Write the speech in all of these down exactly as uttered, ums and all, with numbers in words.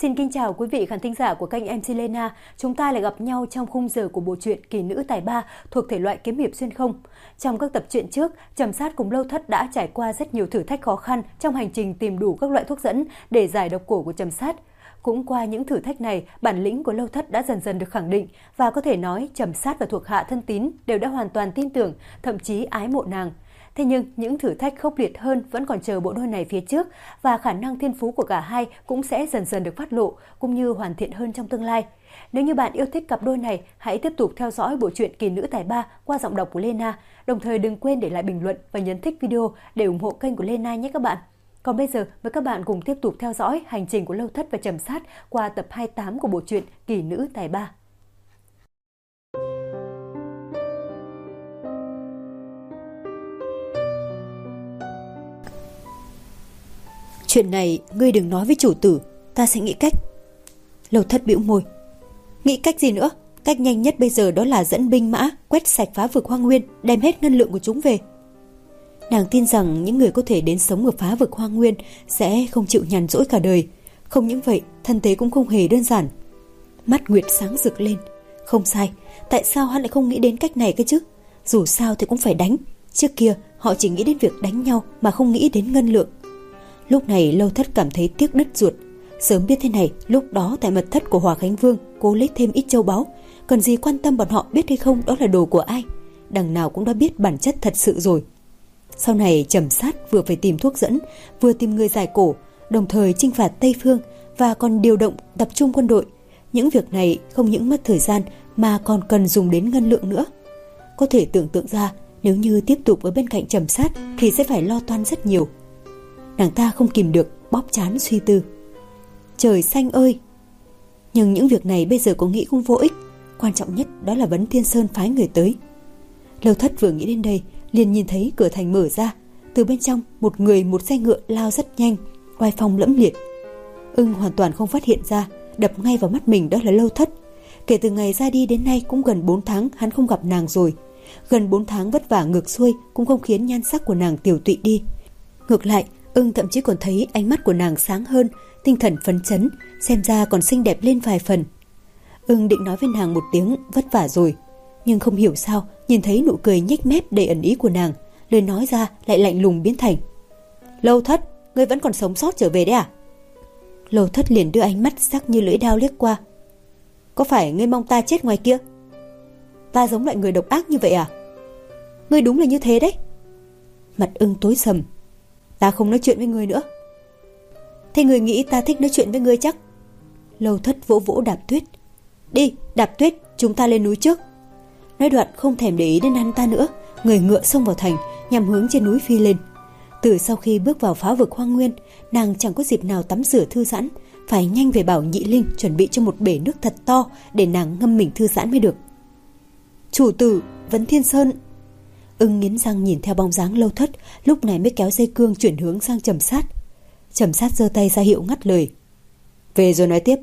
Xin kính chào quý vị khán thính giả của kênh em xê Lena. Chúng ta lại gặp nhau trong khung giờ của bộ truyện Kỳ nữ tài ba thuộc thể loại kiếm hiệp xuyên không. Trong các tập truyện trước, Trầm Sát cùng Lâu Thất đã trải qua rất nhiều thử thách khó khăn trong hành trình tìm đủ các loại thuốc dẫn để giải độc cổ của Trầm Sát. Cũng qua những thử thách này, bản lĩnh của Lâu Thất đã dần dần được khẳng định và có thể nói Trầm Sát và thuộc hạ thân tín đều đã hoàn toàn tin tưởng, thậm chí ái mộ nàng. Thế nhưng những thử thách khốc liệt hơn vẫn còn chờ bộ đôi này phía trước và khả năng thiên phú của cả hai cũng sẽ dần dần được phát lộ cũng như hoàn thiện hơn trong tương lai. Nếu như bạn yêu thích cặp đôi này, hãy tiếp tục theo dõi bộ truyện Kỳ nữ tài ba qua giọng đọc của Lena. Đồng thời đừng quên để lại bình luận và nhấn thích video để ủng hộ kênh của Lena nhé các bạn. Còn bây giờ mời các bạn cùng tiếp tục theo dõi hành trình của Lâu Thất và Trầm Sát qua tập hai mươi tám của bộ truyện Kỳ nữ tài ba. Chuyện này ngươi đừng nói với chủ tử, ta sẽ nghĩ cách. Lâu Thất bĩu môi. Nghĩ cách gì nữa? Cách nhanh nhất bây giờ đó là dẫn binh mã quét sạch phá vực Hoang Nguyên, đem hết ngân lượng của chúng về. Nàng tin rằng những người có thể đến sống ở phá vực Hoang Nguyên sẽ không chịu nhàn rỗi cả đời. Không những vậy, thân thế cũng không hề đơn giản. Mắt Nguyệt sáng rực lên. Không sai, tại sao hắn lại không nghĩ đến cách này cơ chứ? Dù sao thì cũng phải đánh. Trước kia họ chỉ nghĩ đến việc đánh nhau mà không nghĩ đến ngân lượng. Lúc này Lâu Thất cảm thấy tiếc đứt ruột. Sớm biết thế này, lúc đó tại mật thất của Hòa Khánh Vương cố lấy thêm ít châu báu. Cần gì quan tâm bọn họ biết hay không đó là đồ của ai. Đằng nào cũng đã biết bản chất thật sự rồi. Sau này Trầm Sát vừa phải tìm thuốc dẫn, vừa tìm người giải cổ, đồng thời chinh phạt Tây Phương và còn điều động tập trung quân đội. Những việc này không những mất thời gian mà còn cần dùng đến ngân lượng nữa. Có thể tưởng tượng ra, nếu như tiếp tục ở bên cạnh Trầm Sát thì sẽ phải lo toan rất nhiều. Nàng ta không kìm được bóp trán suy tư. Trời xanh ơi! Nhưng những việc này bây giờ có nghĩ cũng vô ích. Quan trọng nhất đó là Vấn Thiên Sơn phái người tới. Lâu Thất vừa nghĩ đến đây liền nhìn thấy cửa thành mở ra. Từ bên trong một người một xe ngựa lao rất nhanh, oai phong lẫm liệt. Ưng hoàn toàn không phát hiện ra, đập ngay vào mắt mình đó là Lâu Thất. Kể từ ngày ra đi đến nay cũng gần bốn tháng hắn không gặp nàng rồi. Gần bốn tháng vất vả ngược xuôi cũng không khiến nhan sắc của nàng tiểu tụy đi. Ngược lại, Ưng thậm chí còn thấy ánh mắt của nàng sáng hơn, tinh thần phấn chấn, xem ra còn xinh đẹp lên vài phần. Ưng định nói với nàng một tiếng vất vả rồi, nhưng không hiểu sao nhìn thấy nụ cười nhếch mép đầy ẩn ý của nàng, lời nói ra lại lạnh lùng biến thành: Lâu Thất, ngươi vẫn còn sống sót trở về đấy à? Lâu Thất liền đưa ánh mắt sắc như lưỡi dao liếc qua. Có phải ngươi mong ta chết ngoài kia? Ta giống loại người độc ác như vậy à? Ngươi đúng là như thế đấy. Mặt Ưng tối sầm. Ta không nói chuyện với ngươi nữa. Thế ngươi nghĩ ta thích nói chuyện với ngươi chắc? Lâu Thất vỗ vỗ Đạp Tuyết. Đi, Đạp Tuyết, chúng ta lên núi trước. Nói đoạn không thèm để ý đến hắn ta nữa, người ngựa xông vào thành, nhằm hướng trên núi phi lên. Từ sau khi bước vào phá vực Hoang Nguyên, nàng chẳng có dịp nào tắm rửa thư giãn, phải nhanh về bảo Nhị Linh chuẩn bị cho một bể nước thật to để nàng ngâm mình thư giãn mới được. Chủ tử, Vấn Thiên Sơn. Ưng nghiến răng nhìn theo bóng dáng Lâu Thất, lúc này mới kéo dây cương chuyển hướng sang Trầm Sát. Trầm Sát giơ tay ra hiệu ngắt lời. Về rồi nói tiếp.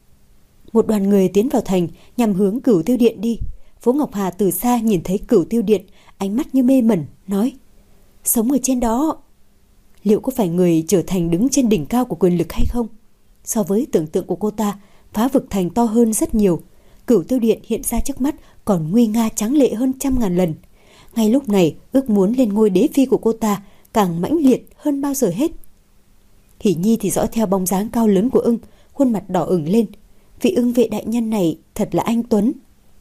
Một đoàn người tiến vào thành nhằm hướng Cửu Tiêu Điện đi. Phố Ngọc Hà từ xa nhìn thấy Cửu Tiêu Điện, ánh mắt như mê mẩn, nói: Sống ở trên đó, liệu có phải người trở thành đứng trên đỉnh cao của quyền lực hay không? So với tưởng tượng của cô ta, phá vực thành to hơn rất nhiều. Cửu Tiêu Điện hiện ra trước mắt còn nguy nga tráng lệ hơn trăm ngàn lần. Ngay lúc này, ước muốn lên ngôi đế phi của cô ta càng mãnh liệt hơn bao giờ hết. Hỷ Nhi thì dõi theo bóng dáng cao lớn của Ưng, khuôn mặt đỏ ửng lên. Vị Ưng vệ đại nhân này thật là anh tuấn.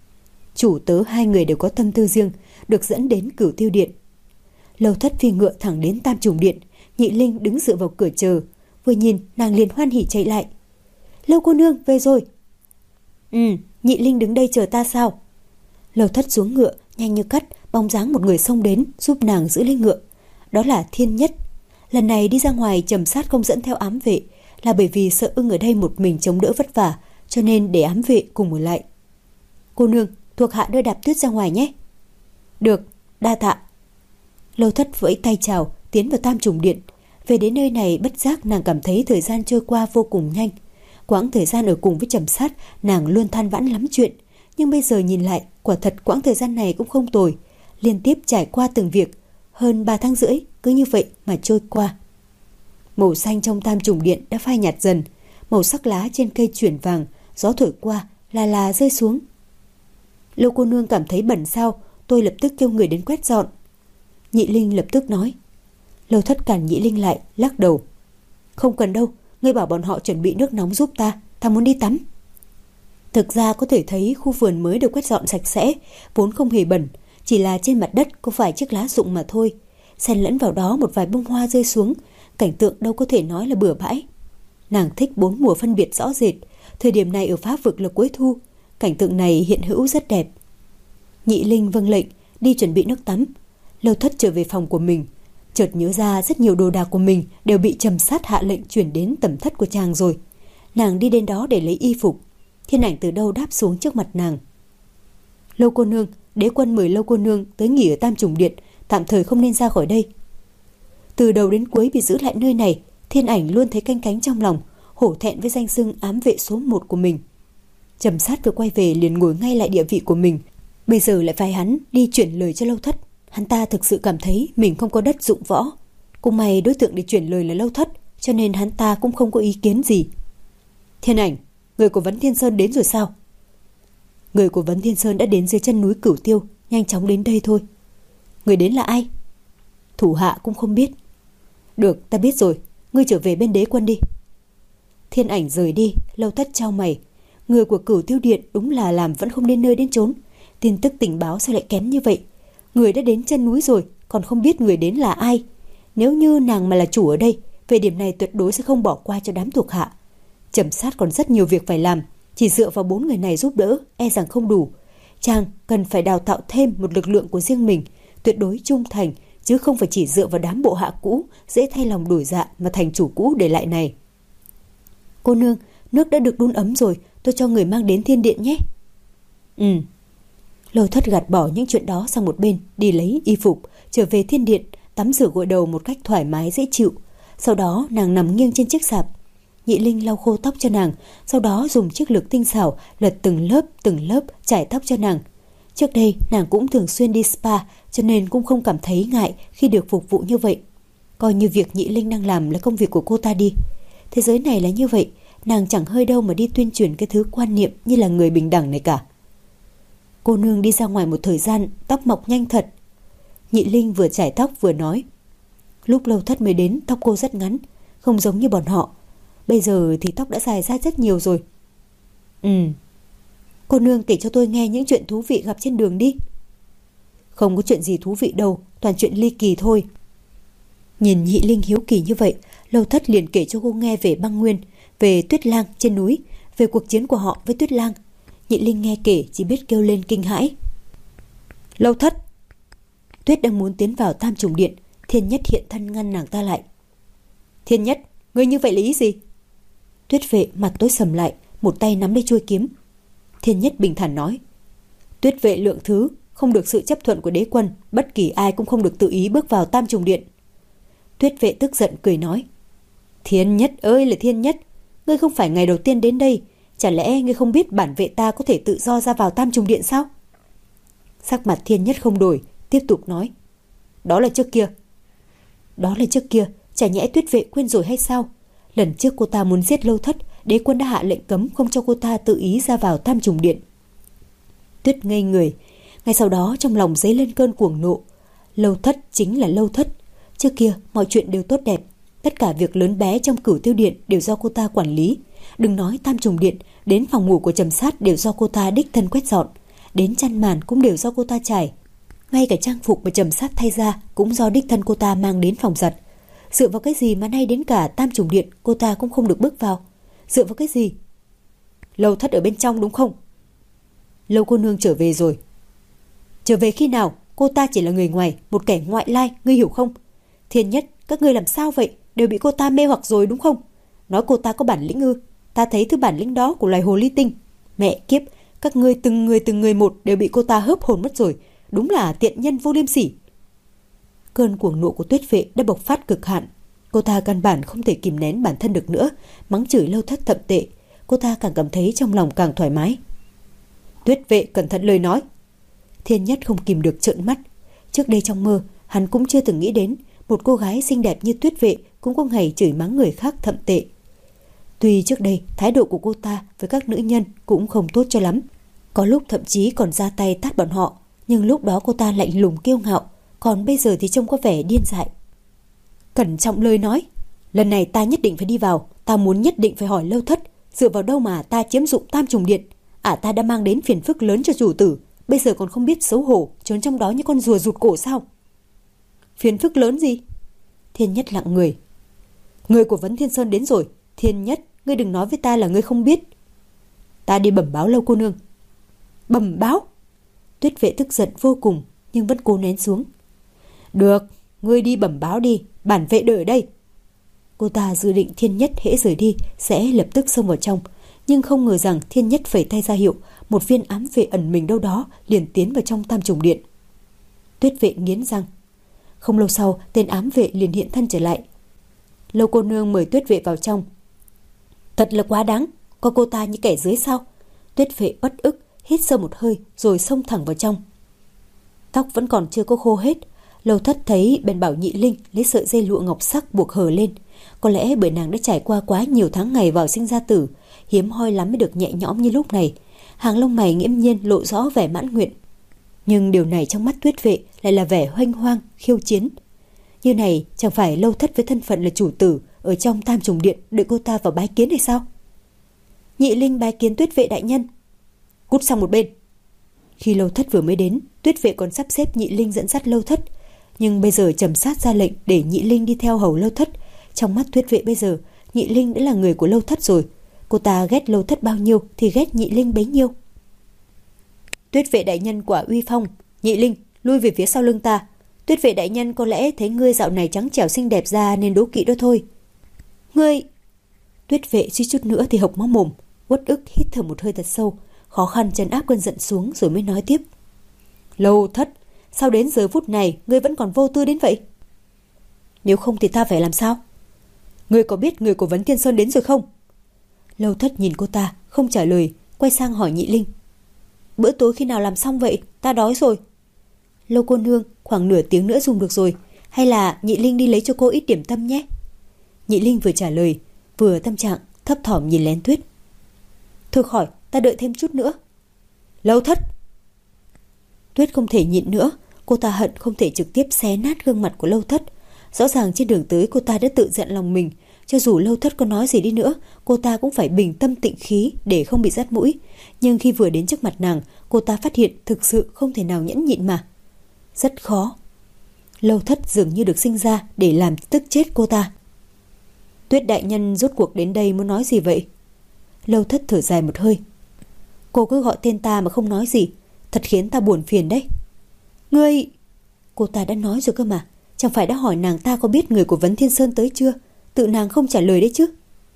Chủ tớ hai người đều có tâm tư riêng, được dẫn đến Cửu Tiêu Điện. Lâu Thất phi ngựa thẳng đến Tam Trùng Điện. Nhị Linh đứng dựa vào cửa chờ, vừa nhìn nàng liền hoan hỉ chạy lại. Lâu cô nương về rồi. Ừ, Nhị Linh đứng đây chờ ta sao? Lâu Thất xuống ngựa, nhanh như cắt, bóng dáng một người xông đến giúp nàng giữ lấy ngựa. Đó là Thiên Nhất. Lần này đi ra ngoài Trầm Sát không dẫn theo ám vệ, là bởi vì sợ Ưng ở đây một mình chống đỡ vất vả, cho nên để ám vệ cùng ở lại. Cô nương, thuộc hạ đưa Đạp Tuyết ra ngoài nhé. Được, đa tạ. Lâu Thất vẫy tay chào, tiến vào Tam Trùng Điện. Về đến nơi này bất giác nàng cảm thấy thời gian trôi qua vô cùng nhanh. Quãng thời gian ở cùng với Trầm Sát, nàng luôn than vãn lắm chuyện, nhưng bây giờ nhìn lại, quả thật quãng thời gian này cũng không tồi. Liên tiếp trải qua từng việc, hơn ba tháng rưỡi cứ như vậy mà trôi qua. Màu xanh trong Tam Trùng Điện đã phai nhạt dần, Màu sắc lá trên cây chuyển vàng, gió thổi qua, là là rơi xuống. Lâu cô nương cảm thấy bẩn sao, tôi lập tức kêu người đến quét dọn. Nhị Linh lập tức nói. Lâu Thất cản Nhị Linh lại, lắc đầu. Không cần đâu, ngươi bảo bọn họ chuẩn bị nước nóng giúp ta, ta muốn đi tắm. Thực ra có thể thấy khu vườn mới được quét dọn sạch sẽ, vốn không hề bẩn, chỉ là trên mặt đất có vài chiếc lá rụng mà thôi. Xen lẫn vào đó một vài bông hoa rơi xuống, cảnh tượng đâu có thể nói là bừa bãi. Nàng thích bốn mùa phân biệt rõ rệt, thời điểm này ở Phá Vực là cuối thu, cảnh tượng này hiện hữu rất đẹp. Nhị Linh vâng lệnh, đi chuẩn bị nước tắm. Lâu Thất trở về phòng của mình, chợt nhớ ra rất nhiều đồ đạc của mình đều bị Trầm Sát hạ lệnh chuyển đến tẩm thất của chàng rồi. Nàng đi đến đó để lấy y phục. Thiên Ảnh từ đâu đáp xuống trước mặt nàng. Lâu cô nương, đế quân mời Lâu cô nương tới nghỉ ở Tam Trùng Điện, tạm thời không nên ra khỏi đây. Từ đầu đến cuối bị giữ lại nơi này, Thiên Ảnh luôn thấy canh cánh trong lòng, hổ thẹn với danh xưng ám vệ số một của mình. Trầm Sát vừa quay về liền ngồi ngay lại địa vị của mình, bây giờ lại phải hắn đi chuyển lời cho Lâu Thất. Hắn ta thực sự cảm thấy mình không có đất dụng võ. Cũng may đối tượng để chuyển lời là Lâu Thất, cho nên hắn ta cũng không có ý kiến gì. Thiên Ảnh, người của Vấn Thiên Sơn đến rồi sao? Người của Vấn Thiên Sơn đã đến dưới chân núi Cửu Tiêu, nhanh chóng đến đây thôi. Người đến là ai? Thủ hạ cũng không biết. Được, ta biết rồi, ngươi trở về bên đế quân đi. Thiên Ảnh rời đi, Lâu Thất chau mày. Người của Cửu Tiêu Điện đúng là làm vẫn không đến nơi đến chốn. Tin tức tình báo sao lại kém như vậy? Người đã đến chân núi rồi, còn không biết người đến là ai. Nếu như nàng mà là chủ ở đây, về điểm này tuyệt đối sẽ không bỏ qua cho đám thuộc hạ. Trầm Sát còn rất nhiều việc phải làm, chỉ dựa vào bốn người này giúp đỡ e rằng không đủ. Chàng cần phải đào tạo thêm một lực lượng của riêng mình, tuyệt đối trung thành, chứ không phải chỉ dựa vào đám bộ hạ cũ dễ thay lòng đổi dạ mà thành chủ cũ để lại này. Cô nương, nước đã được đun ấm rồi, tôi cho người mang đến thiên điện nhé. Ừ. Lâu Thất gạt bỏ những chuyện đó sang một bên, đi lấy y phục, trở về thiên điện, tắm rửa gội đầu một cách thoải mái dễ chịu. Sau đó nàng nằm nghiêng trên chiếc sạp. Nhị Linh lau khô tóc cho nàng, sau đó dùng chiếc lược tinh xảo lật từng lớp từng lớp chải tóc cho nàng. Trước đây nàng cũng thường xuyên đi spa, cho nên cũng không cảm thấy ngại khi được phục vụ như vậy. Coi như việc Nhị Linh đang làm là công việc của cô ta đi. Thế giới này là như vậy, nàng chẳng hơi đâu mà đi tuyên truyền cái thứ quan niệm như là người bình đẳng này cả. Cô nương đi ra ngoài một thời gian, tóc mọc nhanh thật. Nhị Linh vừa chải tóc vừa nói. Lúc Lâu Thất mới đến, tóc cô rất ngắn, không giống như bọn họ. Bây giờ thì tóc đã dài ra rất nhiều rồi. Ừ. Cô nương kể cho tôi nghe những chuyện thú vị gặp trên đường đi. Không có chuyện gì thú vị đâu, toàn chuyện ly kỳ thôi. Nhìn Nhị Linh hiếu kỳ như vậy, Lâu Thất liền kể cho cô nghe về băng nguyên, về Tuyết Lang trên núi, về cuộc chiến của họ với Tuyết Lang. Nhị Linh nghe kể chỉ biết kêu lên kinh hãi. Lâu Thất! Tuyết đang muốn tiến vào Tam Trùng Điện, Thiên Nhất hiện thân ngăn nàng ta lại. Thiên Nhất, ngươi như vậy là ý gì? Tuyết Vệ mặt tối sầm lại, một tay nắm lấy chuôi kiếm. Thiên Nhất bình thản nói. Tuyết Vệ lượng thứ, không được sự chấp thuận của đế quân, bất kỳ ai cũng không được tự ý bước vào Tam Trùng Điện. Tuyết Vệ tức giận cười nói. Thiên Nhất ơi là Thiên Nhất, ngươi không phải ngày đầu tiên đến đây, chả lẽ ngươi không biết bản vệ ta có thể tự do ra vào Tam Trùng Điện sao? Sắc mặt Thiên Nhất không đổi, tiếp tục nói. Đó là trước kia. Đó là trước kia, chả nhẽ Tuyết Vệ quên rồi hay sao? Lần trước cô ta muốn giết Lâu Thất, đế quân đã hạ lệnh cấm không cho cô ta tự ý ra vào Tam Trùng Điện. Tuyết ngây người, ngay sau đó trong lòng dấy lên cơn cuồng nộ. Lâu Thất chính là Lâu Thất. Trước kia mọi chuyện đều tốt đẹp, tất cả việc lớn bé trong Cửu Tiêu Điện đều do cô ta quản lý. Đừng nói Tam Trùng Điện, đến phòng ngủ của Trầm Sát đều do cô ta đích thân quét dọn, đến chăn màn cũng đều do cô ta trải. Ngay cả trang phục mà Trầm Sát thay ra cũng do đích thân cô ta mang đến phòng giặt. Dựa vào cái gì mà nay đến cả Tam Trùng Điện cô ta cũng không được bước vào? Dựa vào cái gì? Lâu Thất ở bên trong đúng không? Lâu cô nương trở về rồi. Trở về khi nào? Cô ta chỉ là người ngoài, một kẻ ngoại lai, ngươi hiểu không? Thiên Nhất, các ngươi làm sao vậy? Đều bị cô ta mê hoặc rồi đúng không? Nói cô ta có bản lĩnh ư? Ta thấy thứ bản lĩnh đó của loài hồ ly tinh. Mẹ kiếp, các ngươi từng người từng người một đều bị cô ta hớp hồn mất rồi. Đúng là tiện nhân vô liêm sỉ. Cơn cuồng nộ của Tuyết Vệ đã bộc phát cực hạn. Cô ta căn bản không thể kìm nén bản thân được nữa, mắng chửi Lâu Thất thậm tệ. Cô ta càng cảm thấy trong lòng càng thoải mái. Tuyết Vệ cẩn thận lời nói. Thiên Nhất không kìm được trợn mắt. Trước đây trong mơ, hắn cũng chưa từng nghĩ đến một cô gái xinh đẹp như Tuyết Vệ cũng có ngày chửi mắng người khác thậm tệ. Tuy trước đây thái độ của cô ta với các nữ nhân cũng không tốt cho lắm, có lúc thậm chí còn ra tay tát bọn họ, nhưng lúc đó cô ta lạnh lùng kiêu ngạo, còn bây giờ thì trông có vẻ điên dại. Cẩn trọng lời nói, lần này ta nhất định phải đi vào, ta muốn nhất định phải hỏi Lâu Thất, dựa vào đâu mà ta chiếm dụng Tam Trùng Điện? Ả ta đã mang đến phiền phức lớn cho chủ tử, bây giờ còn không biết xấu hổ, trốn trong đó như con rùa rụt cổ sao? Phiền phức lớn gì? Thiên Nhất lặng người. Người của Vấn Thiên Sơn đến rồi. Thiên Nhất, ngươi đừng nói với ta là ngươi không biết. Ta đi bẩm báo Lâu cô nương. Bẩm báo? Tuyết Vệ tức giận vô cùng, nhưng vẫn cố nén xuống. Được, ngươi đi bẩm báo đi, bản vệ đợi ở đây. Cô ta dự định Thiên Nhất hễ rời đi sẽ lập tức xông vào trong, nhưng không ngờ rằng Thiên Nhất phẩy tay ra hiệu, một viên ám vệ ẩn mình đâu đó liền tiến vào trong Tam Trùng Điện. Tuyết Vệ nghiến răng. Không lâu sau, tên ám vệ liền hiện thân trở lại. Lâu cô nương mời Tuyết Vệ vào trong. Thật là quá đáng, coi cô ta như kẻ dưới sao? Tuyết Vệ bất ức, hít sâu một hơi rồi xông thẳng vào trong. Tóc vẫn còn chưa có khô hết. Lâu Thất thấy bèn bảo Nhị Linh lấy sợi dây lụa ngọc sắc buộc hờ lên. Có lẽ bởi nàng đã trải qua quá nhiều tháng ngày vào sinh ra tử, hiếm hoi lắm mới được nhẹ nhõm như lúc này. Hàng lông mày nghiễm nhiên lộ rõ vẻ mãn nguyện. Nhưng điều này trong mắt Tuyết Vệ lại là vẻ hoanh hoang, khiêu chiến. Như này chẳng phải Lâu Thất với thân phận là chủ tử ở trong Tam Trùng Điện đợi cô ta vào bái kiến hay sao? Nhị Linh bái kiến Tuyết Vệ đại nhân. Cút sang một bên. Khi Lâu Thất vừa mới đến, Tuyết Vệ còn sắp xếp Nhị Linh dẫn dắt Lâu Thất, nhưng bây giờ Trầm Sát ra lệnh để Nhị Linh đi theo hầu Lâu Thất. Trong mắt Tuyết Vệ bây giờ, Nhị Linh đã là người của Lâu Thất rồi. Cô ta ghét Lâu Thất bao nhiêu thì ghét Nhị Linh bấy nhiêu. Tuyết Vệ đại nhân quả uy phong. Nhị Linh, lui về phía sau lưng ta. Tuyết Vệ đại nhân có lẽ thấy ngươi dạo này trắng trẻo xinh đẹp ra nên đố kỵ đó thôi. Ngươi... Tuyết Vệ suýt chút nữa thì hộc máu mồm, uất ức hít thở một hơi thật sâu, khó khăn trấn áp cơn giận xuống rồi mới nói tiếp. Lâu Thất, sao đến giờ phút này ngươi vẫn còn vô tư đến vậy? Nếu không thì ta phải làm sao? Ngươi có biết người của Vấn Thiên Sơn đến rồi không? Lâu Thất nhìn cô ta, không trả lời, quay sang hỏi Nhị Linh. Bữa tối khi nào làm xong vậy? Ta đói rồi. Lâu cô nương, khoảng nửa tiếng nữa dùng được rồi. Hay là Nhị Linh đi lấy cho cô ít điểm tâm nhé? Nhị Linh vừa trả lời, vừa tâm trạng, thấp thỏm nhìn lén Tuyết. Thôi khỏi, ta đợi thêm chút nữa. Lâu Thất! Tuyết không thể nhịn nữa, cô ta hận không thể trực tiếp xé nát gương mặt của Lâu Thất. Rõ ràng trên đường tới cô ta đã tự giận lòng mình, cho dù Lâu Thất có nói gì đi nữa, cô ta cũng phải bình tâm tịnh khí để không bị dắt mũi. Nhưng khi vừa đến trước mặt nàng, cô ta phát hiện thực sự không thể nào nhẫn nhịn mà. Rất khó. Lâu Thất dường như được sinh ra để làm tức chết cô ta. Tuyết đại nhân rốt cuộc đến đây muốn nói gì vậy? Lâu Thất thở dài một hơi. Cô cứ gọi tên ta mà không nói gì, thật khiến ta buồn phiền đấy. Ngươi... Cô ta đã nói rồi cơ mà, chẳng phải đã hỏi nàng ta có biết người của Vấn Thiên Sơn tới chưa? Tự nàng không trả lời đấy chứ.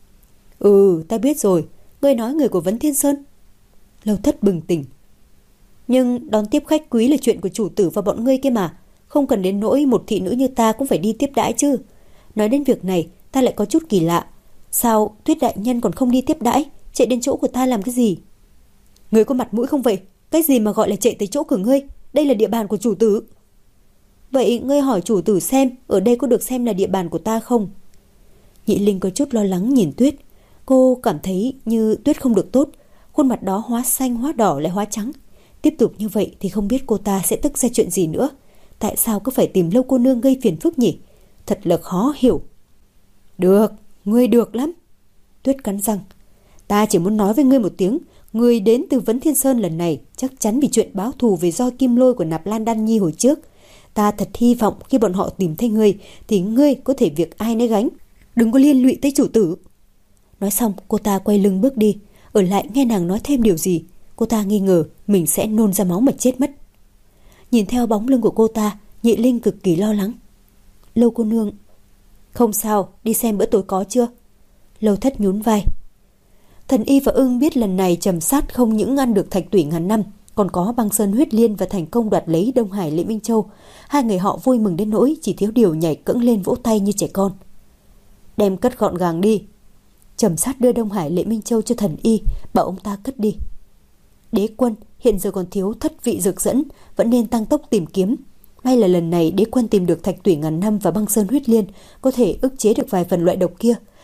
Ừ, ta biết rồi, ngươi nói người của Vấn Thiên Sơn. Lâu Thất bừng tỉnh. Nhưng đón tiếp khách quý là chuyện của chủ tử và bọn ngươi kia mà, không cần đến nỗi một thị nữ như ta cũng phải đi tiếp đãi chứ. Nói đến việc này, ta lại có chút kỳ lạ. Sao Tuyết đại nhân còn không đi tiếp đãi, chạy đến chỗ của ta làm cái gì? Ngươi có mặt mũi không vậy? Cái gì mà gọi là chạy tới chỗ của ngươi? Đây là địa bàn của chủ tử. Vậy ngươi hỏi chủ tử xem ở đây có được xem là địa bàn của ta không? Nhị Linh có chút lo lắng nhìn Tuyết. Cô cảm thấy như Tuyết không được tốt, khuôn mặt đó hóa xanh hóa đỏ lại hóa trắng. Tiếp tục như vậy thì không biết cô ta sẽ tức ra chuyện gì nữa. Tại sao cứ phải tìm Lâu cô nương gây phiền phức nhỉ? Thật là khó hiểu. Được, ngươi được lắm. Tuyết cắn răng. Ta chỉ muốn nói với ngươi một tiếng, ngươi đến từ Vấn Thiên Sơn lần này chắc chắn vì chuyện báo thù về roi kim lôi của Nạp Lan Đan Nhi hồi trước. Ta thật hy vọng khi bọn họ tìm thấy ngươi thì ngươi có thể việc ai nấy gánh, đừng có liên lụy tới chủ tử. Nói xong cô ta quay lưng bước đi. Ở lại nghe nàng nói thêm điều gì, cô ta nghi ngờ mình sẽ nôn ra máu mà chết mất. Nhìn theo bóng lưng của cô ta, Nhị Linh cực kỳ lo lắng. Lâu cô nương... Không sao, đi xem bữa tối có chưa? Lâu Thất nhún vai. Thần Y và Ưng biết lần này Trầm Sát không những ăn được thạch tủy ngàn năm, còn có băng sơn huyết liên và thành công đoạt lấy Đông Hải Lệ Minh Châu. Hai người họ vui mừng đến nỗi chỉ thiếu điều nhảy cẫng lên vỗ tay như trẻ con. Đem cất gọn gàng đi. Trầm Sát đưa Đông Hải Lệ Minh Châu cho thần Y, bảo ông ta cất đi. Đế quân hiện giờ còn thiếu thất vị dược dẫn, vẫn nên tăng tốc tìm kiếm. May là lần này đế quân tìm được thạch tủy ngàn năm và băng sơn huyết liên, có thể ức chế được vài phần loại độc kia.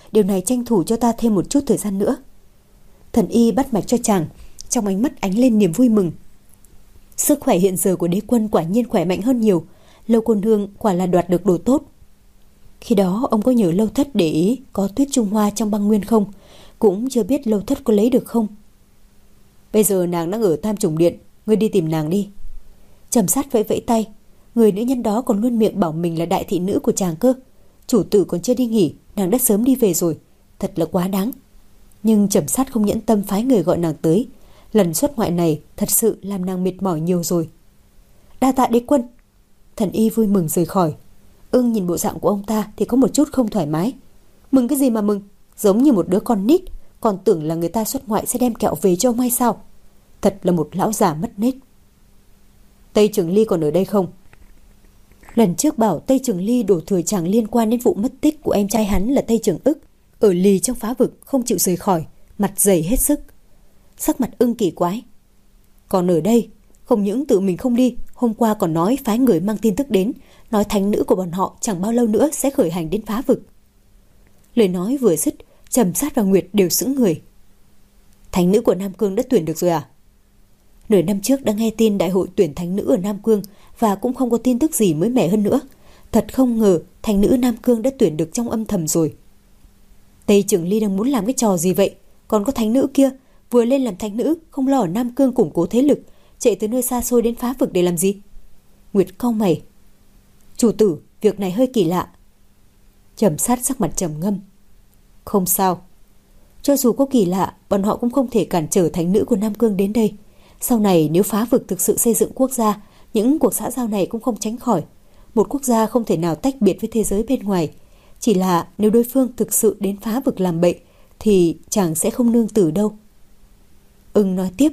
điều này tranh thủ cho ta thêm một chút thời gian nữa. Thần y bắt mạch cho chàng, trong ánh mắt ánh lên niềm vui mừng. Sức khỏe hiện giờ của đế quân quả nhiên khỏe mạnh hơn nhiều, Lâu cô nương quả là đoạt được đồ tốt. Khi đó ông có nhờ Lâu thất để ý có tuyết Trung Hoa trong băng nguyên không, cũng chưa biết Lâu thất có lấy được không. Bây giờ nàng đang ở Tam Trùng Điện, ngươi đi tìm nàng đi. Trầm Sát vẫy vẫy tay, người nữ nhân đó còn luôn miệng bảo mình là đại thị nữ của chàng cơ. Chủ tử còn chưa đi nghỉ, nàng đã sớm đi về rồi, thật là quá đáng. Nhưng Trầm Sát không nhẫn tâm phái người gọi nàng tới. Lần xuất ngoại này thật sự làm nàng mệt mỏi nhiều rồi. Đa tạ đế quân. Thần y vui mừng rời khỏi. Ưng nhìn bộ dạng của ông ta thì có một chút không thoải mái. Mừng cái gì mà mừng, giống như một đứa con nít, còn tưởng là người ta xuất ngoại sẽ đem kẹo về cho ông hay sao. Thật là một lão già mất nết. Tây Trường Ly còn ở đây không? Lần trước bảo Tây Trường Ly đổ thừa chàng liên quan đến vụ mất tích của em trai hắn là Tây Trường Ức, ở lì trong phá vực không chịu rời khỏi, mặt dày hết sức. Sắc mặt Ưng kỳ quái. Còn ở đây, không những tự mình không đi, hôm qua còn nói phái người mang tin tức đến, nói thánh nữ của bọn họ chẳng bao lâu nữa sẽ khởi hành đến phá vực. Lời nói vừa dứt, Trầm Sát và Nguyệt đều sững người. Thánh nữ của Nam Cương đã tuyển được rồi à? Nửa năm trước đã nghe tin đại hội tuyển thánh nữ ở Nam Cương và cũng không có tin tức gì mới mẻ hơn nữa. Thật không ngờ thánh nữ Nam Cương đã tuyển được trong âm thầm rồi. Tây Trường Ly đang muốn làm cái trò gì vậy? Còn có thánh nữ kia vừa lên làm thánh nữ, không lo ở Nam Cương củng cố thế lực, chạy từ nơi xa xôi đến phá vực để làm gì? Nguyệt cau mày. Chủ tử, việc này hơi kỳ lạ. Trầm Sát sắc mặt trầm ngâm. Không sao. Cho dù có kỳ lạ, bọn họ cũng không thể cản trở thánh nữ của Nam Cương đến đây. Sau này nếu phá vực thực sự xây dựng quốc gia, những cuộc xã giao này cũng không tránh khỏi. Một quốc gia không thể nào tách biệt với thế giới bên ngoài. Chỉ là nếu đối phương thực sự đến phá vực làm bậy thì chàng sẽ không nương tử đâu. Ưng nói tiếp.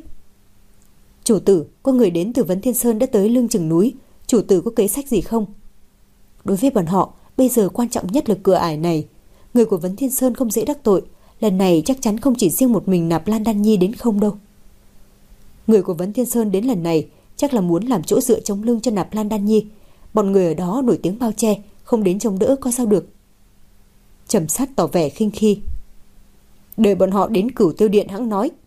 Chủ tử, có người đến từ Vấn Thiên Sơn đã tới lưng chừng núi. Chủ tử có kế sách gì không? Đối với bọn họ, bây giờ quan trọng nhất là cửa ải này. Người của Vấn Thiên Sơn không dễ đắc tội. Lần này chắc chắn không chỉ riêng một mình Nạp Lan Đan Nhi đến không đâu. Người của Vấn Thiên Sơn đến lần này chắc là muốn làm chỗ dựa chống lưng cho Nạp Lan Đan Nhi. Bọn người ở đó nổi tiếng bao che, không đến chống đỡ có sao được. Trầm Sát tỏ vẻ khinh khi. Đợi bọn họ đến Cửu Tiêu Điện hãng nói.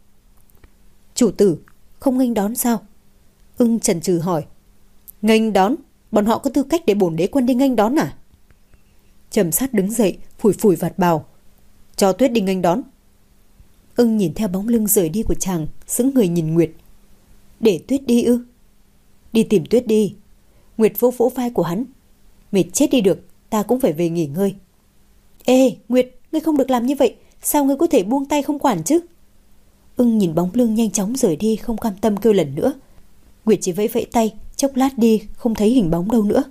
Chủ tử, không nghênh đón sao? Ưng chần chừ hỏi. Nghênh đón? Bọn họ có tư cách để bổn đế quân đi nghênh đón à? Trầm Sát đứng dậy, phủi phủi vạt bào. Cho Tuyết đi nghênh đón. Ưng nhìn theo bóng lưng rời đi của chàng, sững người nhìn Nguyệt. Để Tuyết đi ư? Đi tìm Tuyết đi. Nguyệt vỗ vỗ vai của hắn. Mệt chết đi được, ta cũng phải về nghỉ ngơi. Ê, Nguyệt, ngươi không được làm như vậy. Sao ngươi có thể buông tay không quản chứ? Ưng nhìn bóng lưng nhanh chóng rời đi, không cam tâm kêu lần nữa. Nguyệt chỉ vẫy vẫy tay, chốc lát đi, không thấy hình bóng đâu nữa.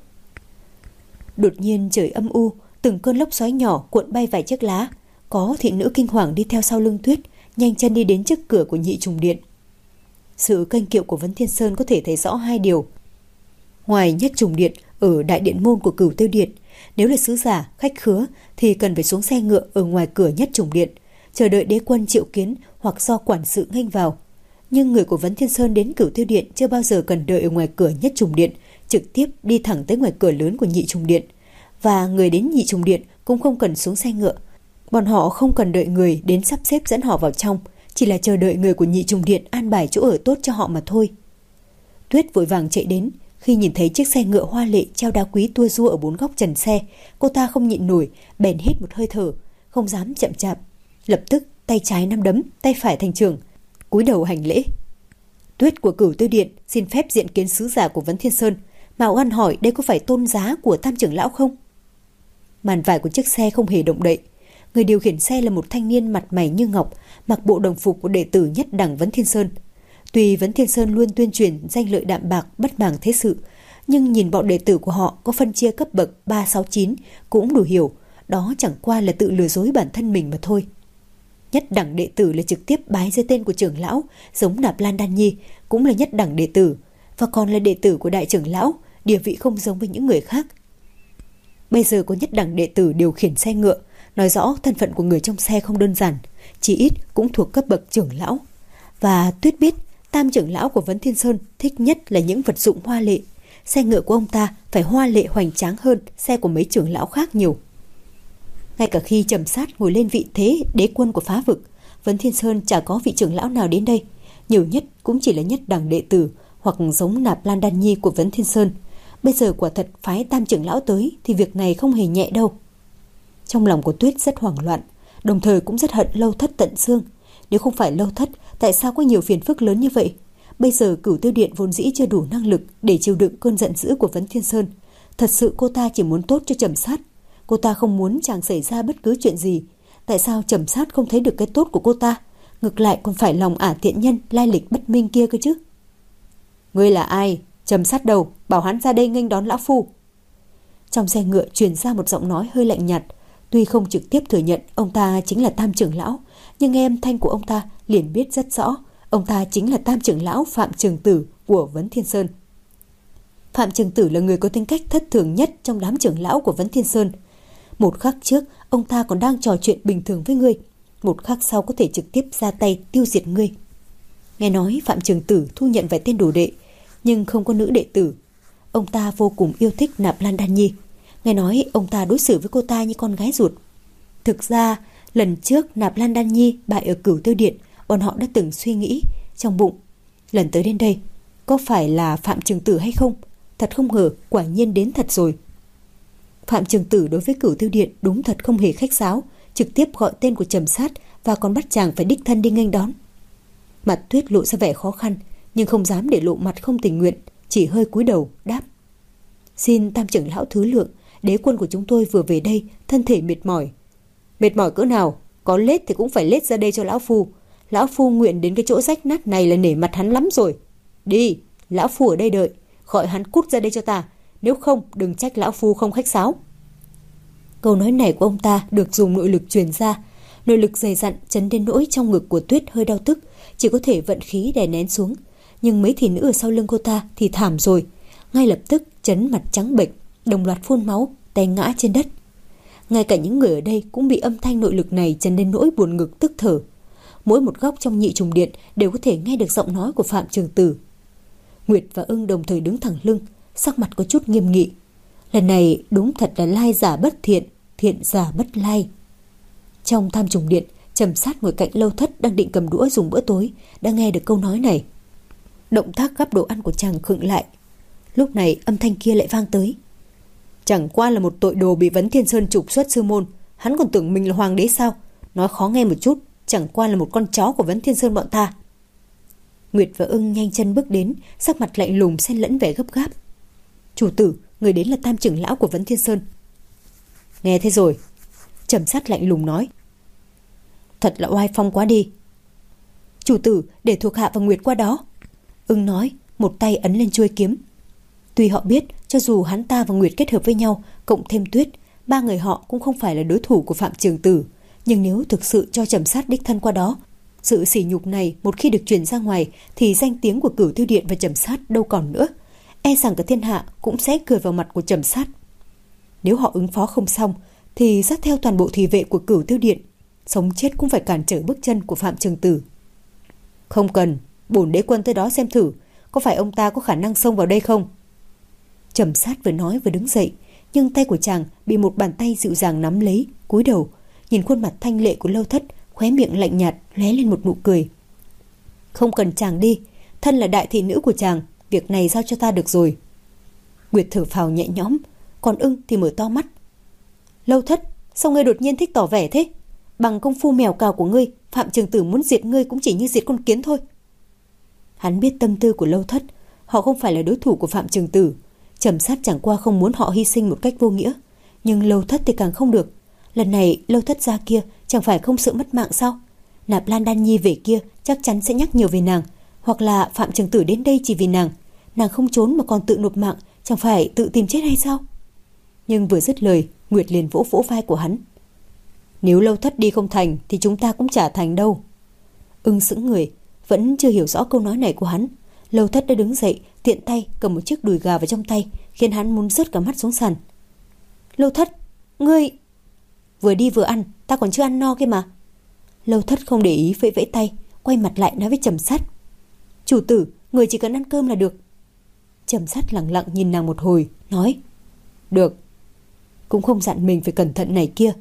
Đột nhiên trời âm u, từng cơn lốc xoáy nhỏ cuộn bay vài chiếc lá. Có thị nữ kinh hoàng đi theo sau lưng Tuyết, nhanh chân đi đến trước cửa của Nhị Trùng Điện. Sự kênh kiệu của Vấn Thiên Sơn có thể thấy rõ hai điều. Ngoài Nhất Trùng Điện, ở đại điện môn của Cửu Tiêu Điện, nếu là sứ giả, khách khứa thì cần phải xuống xe ngựa ở ngoài cửa Nhất Trùng Điện, chờ đợi đế quân triệu kiến hoặc do quản sự nghênh vào. Nhưng người của Vấn Thiên Sơn đến Cửu Tiêu Điện chưa bao giờ cần đợi ở ngoài cửa Nhất Trùng Điện, trực tiếp đi thẳng tới ngoài cửa lớn của Nhị Trùng Điện. Và người đến Nhị Trùng Điện cũng không cần xuống xe ngựa. Bọn họ không cần đợi người đến sắp xếp dẫn họ vào trong, chỉ là chờ đợi người của Nhị Trùng Điện an bài chỗ ở tốt cho họ mà thôi. Tuyết vội vàng chạy đến. Khi nhìn thấy chiếc xe ngựa hoa lệ treo đá quý tua rua ở bốn góc trần xe, cô ta không nhịn nổi, bèn hít một hơi thở, không dám chậm chạp. Lập tức tay trái nắm đấm, tay phải thành chưởng, cúi đầu hành lễ. Tuyết của Cửu Tiêu Điện xin phép diện kiến sứ giả của Vấn Thiên Sơn. Mạo Oan hỏi đây có phải tôn giá của Tam trưởng lão không? Màn vải của chiếc xe không hề động đậy. Người điều khiển xe là một thanh niên mặt mày như ngọc, mặc bộ đồng phục của đệ tử nhất đẳng Vấn Thiên Sơn. Tuy Vấn Thiên Sơn luôn tuyên truyền danh lợi đạm bạc, bất màng thế sự, nhưng nhìn bọn đệ tử của họ có phân chia cấp bậc ba, sáu, chín cũng đủ hiểu, đó chẳng qua là tự lừa dối bản thân mình mà thôi. Nhất đẳng đệ tử là trực tiếp bái dưới tên của trưởng lão, giống Nạp Lan Đan Nhi, cũng là nhất đẳng đệ tử, và còn là đệ tử của đại trưởng lão, địa vị không giống với những người khác. Bây giờ có nhất đẳng đệ tử điều khiển xe ngựa, nói rõ thân phận của người trong xe không đơn giản, chỉ ít cũng thuộc cấp bậc trưởng lão. Và Tuyết biết Tam trưởng lão của Vấn Thiên Sơn thích nhất là những vật dụng hoa lệ. Xe ngựa của ông ta phải hoa lệ hoành tráng hơn xe của mấy trưởng lão khác nhiều. Ngay cả khi Trầm Sát ngồi lên vị thế đế quân của phá vực, Vấn Thiên Sơn chả có vị trưởng lão nào đến đây, nhiều nhất cũng chỉ là nhất đẳng đệ tử hoặc giống Nạp Lan Đan Nhi của Vấn Thiên Sơn. Bây giờ quả thật phái tam trưởng lão tới thì việc này không hề nhẹ đâu. Trong lòng của Tuyết rất hoảng loạn, đồng thời cũng rất hận Lâu Thất tận xương. Nếu không phải Lâu Thất, tại sao có nhiều phiền phức lớn như vậy? Bây giờ Cửu Tiêu Điện vốn dĩ chưa đủ năng lực để chịu đựng cơn giận dữ của Vấn Thiên Sơn. Thật sự cô ta chỉ muốn tốt cho Trầm Sát. Cô ta không muốn chàng xảy ra bất cứ chuyện gì. Tại sao Trầm Sát không thấy được cái tốt của cô ta, ngược lại còn phải lòng ả tiện nhân lai lịch bất minh kia cơ chứ? Ngươi là ai? Trầm Sát đầu, bảo hắn ra đây nghênh đón lão phu. Trong xe ngựa truyền ra một giọng nói hơi lạnh nhạt. Tuy không trực tiếp thừa nhận ông ta chính là tam trưởng lão, nhưng nghe âm thanh của ông ta liền biết rất rõ ông ta chính là tam trưởng lão Phạm Trường Tử của Vấn Thiên Sơn. Phạm Trường Tử là người có tính cách thất thường nhất trong đám trưởng lão của Vấn Thiên Sơn. Một khắc trước ông ta còn đang trò chuyện bình thường với ngươi, một khắc sau có thể trực tiếp ra tay tiêu diệt ngươi. Nghe nói Phạm Trường Tử thu nhận vài tên đồ đệ, nhưng không có nữ đệ tử. Ông ta vô cùng yêu thích Nạp Lan Đan Nhi. Nghe nói ông ta đối xử với cô ta như con gái ruột. Thực ra lần trước Nạp Lan Đan Nhi bại ở Cửu Tiêu Điện, bọn họ đã từng suy nghĩ trong bụng, lần tới đến đây có phải là Phạm Trường Tử hay không? Thật không ngờ quả nhiên đến thật rồi. Phạm Trường Tử đối với Cửu Tiêu Điện đúng thật không hề khách sáo, trực tiếp gọi tên của Trầm Sát và còn bắt chàng phải đích thân đi nghênh đón. Mặt Tuyết lộ ra vẻ khó khăn, nhưng không dám để lộ mặt không tình nguyện, chỉ hơi cúi đầu đáp: Xin tam trưởng lão thứ lượng, đế quân của chúng tôi vừa về đây, thân thể mệt mỏi. Mệt mỏi cỡ nào, có lết thì cũng phải lết ra đây cho lão phu. Lão phu nguyện đến cái chỗ rách nát này là nể mặt hắn lắm rồi. Đi, lão phu ở đây đợi, gọi hắn cút ra đây cho ta, nếu không đừng trách lão phu không khách sáo. Câu nói này của ông ta được dùng nội lực truyền ra, nội lực dày dặn chấn đến nỗi trong ngực của Tuyết hơi đau tức, chỉ có thể vận khí đè nén xuống. Nhưng mấy thị nữ ở sau lưng cô ta thì thảm rồi, ngay lập tức chấn mặt trắng bệch, đồng loạt phun máu, té ngã trên đất. Ngay cả những người ở đây cũng bị âm thanh nội lực này chấn đến nỗi buồn ngực tức thở. Mỗi một góc trong nhị trùng điện đều có thể nghe được giọng nói của Phạm Trường Tử. Nguyệt và Ưng đồng thời đứng thẳng lưng, sắc mặt có chút nghiêm nghị. Lần này đúng thật là lai giả bất thiện, thiện giả bất lai. Trong tam trùng điện, Trầm Sát ngồi cạnh Lâu Thất đang định cầm đũa dùng bữa tối, đã nghe được câu nói này. Động tác gắp đồ ăn của chàng khựng lại. Lúc này âm thanh kia lại vang tới: Chẳng qua là một tội đồ bị Vấn Thiên Sơn trục xuất sư môn, hắn còn tưởng mình là hoàng đế sao? Nói khó nghe một chút, chẳng qua là một con chó của Vấn Thiên Sơn bọn ta. Nguyệt và Ưng nhanh chân bước đến, sắc mặt lạnh lùng xen lẫn vẻ gấp gáp. Chủ tử, người đến là tam trưởng lão của Vấn Thiên Sơn. Nghe thế rồi, Trầm Sát lạnh lùng nói. Thật là oai phong quá đi. Chủ tử, để thuộc hạ và Nguyệt qua đó. Ưng nói, một tay ấn lên chuôi kiếm. Tuy họ biết, cho dù hắn ta và Nguyệt kết hợp với nhau, cộng thêm Tuyết, ba người họ cũng không phải là đối thủ của Phạm Trường Tử. Nhưng nếu thực sự cho Trầm Sát đích thân qua đó, sự sỉ nhục này một khi được truyền ra ngoài thì danh tiếng của Cửu Tiêu Điện và Trầm Sát đâu còn nữa. E rằng cả thiên hạ cũng sẽ cười vào mặt của Trầm Sát. Nếu họ ứng phó không xong thì dắt theo toàn bộ thị vệ của Cửu Tiêu Điện, sống chết cũng phải cản trở bước chân của Phạm Trường Tử. Không cần, bổn đế quân tới đó xem thử, có phải ông ta có khả năng xông vào đây không? Trầm Sát vừa nói vừa đứng dậy, nhưng tay của chàng bị một bàn tay dịu dàng nắm lấy, cúi đầu, nhìn khuôn mặt thanh lệ của Lâu Thất, khóe miệng lạnh nhạt lóe lên một nụ cười. Không cần chàng đi, thân là đại thị nữ của chàng, việc này giao cho ta được rồi. Nguyệt thở phào nhẹ nhõm, còn Ưng thì mở to mắt. Lâu Thất, sao ngươi đột nhiên thích tỏ vẻ thế? Bằng công phu mèo cào của ngươi, Phạm Trường Tử muốn diệt ngươi cũng chỉ như diệt con kiến thôi. Hắn biết tâm tư của Lâu Thất, họ không phải là đối thủ của Phạm Trường Tử. Trầm Sát chẳng qua không muốn họ hy sinh một cách vô nghĩa, nhưng Lâu Thất thì càng không được. Lần này Lâu Thất ra kia chẳng phải không sợ mất mạng sao? Nạp Lan Đan Nhi về kia chắc chắn sẽ nhắc nhiều về nàng, hoặc là Phạm Trường Tử đến đây chỉ vì nàng. Nàng không trốn mà còn tự nộp mạng, chẳng phải tự tìm chết hay sao? Nhưng vừa dứt lời, Nguyệt liền vỗ vỗ vai của hắn. Nếu Lâu Thất đi không thành thì chúng ta cũng chả thành đâu. Ưng sững người, vẫn chưa hiểu rõ câu nói này của hắn. Lâu Thất đã đứng dậy, tiện tay cầm một chiếc đùi gà vào trong tay, khiến hắn muốn rớt cả mắt xuống sàn. Lâu Thất, ngươi... Vừa đi vừa ăn, ta còn chưa ăn no kia mà. Lâu Thất không để ý, vẫy vẫy tay, quay mặt lại nói với Trầm Sát. Chủ tử, người chỉ cần ăn cơm là được. Trầm Sát lặng lặng nhìn nàng một hồi, nói. Được. Cũng không dặn mình phải cẩn thận này kia.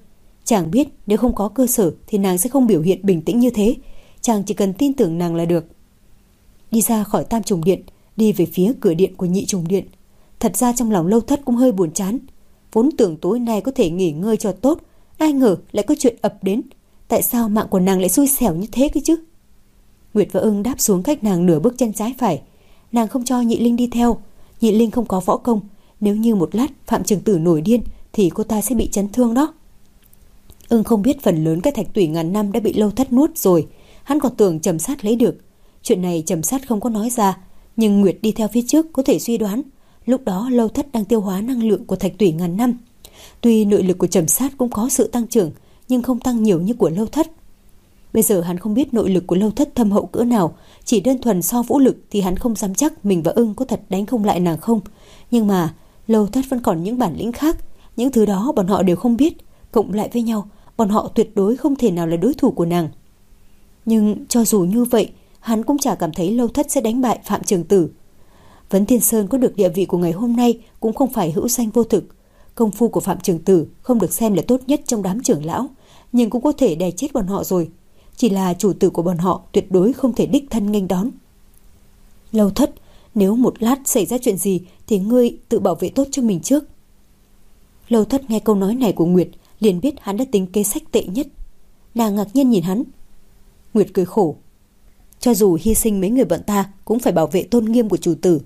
Chàng biết nếu không có cơ sở thì nàng sẽ không biểu hiện bình tĩnh như thế. Chàng chỉ cần tin tưởng nàng là được. Đi ra khỏi Tam Trùng Điện, đi về phía cửa điện của Nhị Trùng Điện. Thật ra trong lòng Lâu Thất cũng hơi buồn chán. Vốn tưởng tối nay có thể nghỉ ngơi cho tốt, ai ngờ lại có chuyện ập đến. Tại sao mạng của nàng lại xui xẻo như thế cơ chứ? Nguyệt và Ưng đáp xuống cách nàng nửa bước chân trái phải. Nàng không cho Nhị Linh đi theo. Nhị Linh không có võ công, nếu như một lát Phạm Trường Tử nổi điên thì cô ta sẽ bị chấn thương đó. Ưng không biết phần lớn cái thạch tủy ngàn năm đã bị Lâu Thất nuốt rồi. Hắn còn tưởng Trầm Sát lấy được. Chuyện này Trầm Sát không có nói ra, nhưng Nguyệt đi theo phía trước có thể suy đoán. Lúc đó Lâu Thất đang tiêu hóa năng lượng của thạch tủy ngàn năm. Tuy nội lực của Trầm Sát cũng có sự tăng trưởng, nhưng không tăng nhiều như của Lâu Thất. Bây giờ hắn không biết nội lực của Lâu Thất thâm hậu cỡ nào, chỉ đơn thuần so vũ lực thì hắn không dám chắc mình và Ưng có thật đánh không lại nàng không. Nhưng mà Lâu Thất vẫn còn những bản lĩnh khác, những thứ đó bọn họ đều không biết, cộng lại với nhau, bọn họ tuyệt đối không thể nào là đối thủ của nàng. Nhưng cho dù như vậy, hắn cũng chả cảm thấy Lâu Thất sẽ đánh bại Phạm Trường Tử. Vấn Thiên Sơn có được địa vị của ngày hôm nay cũng không phải hữu danh vô thực. Công phu của Phạm Trường Tử không được xem là tốt nhất trong đám trưởng lão, nhưng cũng có thể đè chết bọn họ rồi. Chỉ là chủ tử của bọn họ tuyệt đối không thể đích thân nghênh đón. Lâu Thất, nếu một lát xảy ra chuyện gì thì ngươi tự bảo vệ tốt cho mình trước. Lâu Thất nghe câu nói này của Nguyệt liền biết hắn đã tính kế sách tệ nhất. Nàng ngạc nhiên nhìn hắn. Nguyệt cười khổ. Cho dù hy sinh mấy người bọn ta cũng phải bảo vệ tôn nghiêm của chủ tử.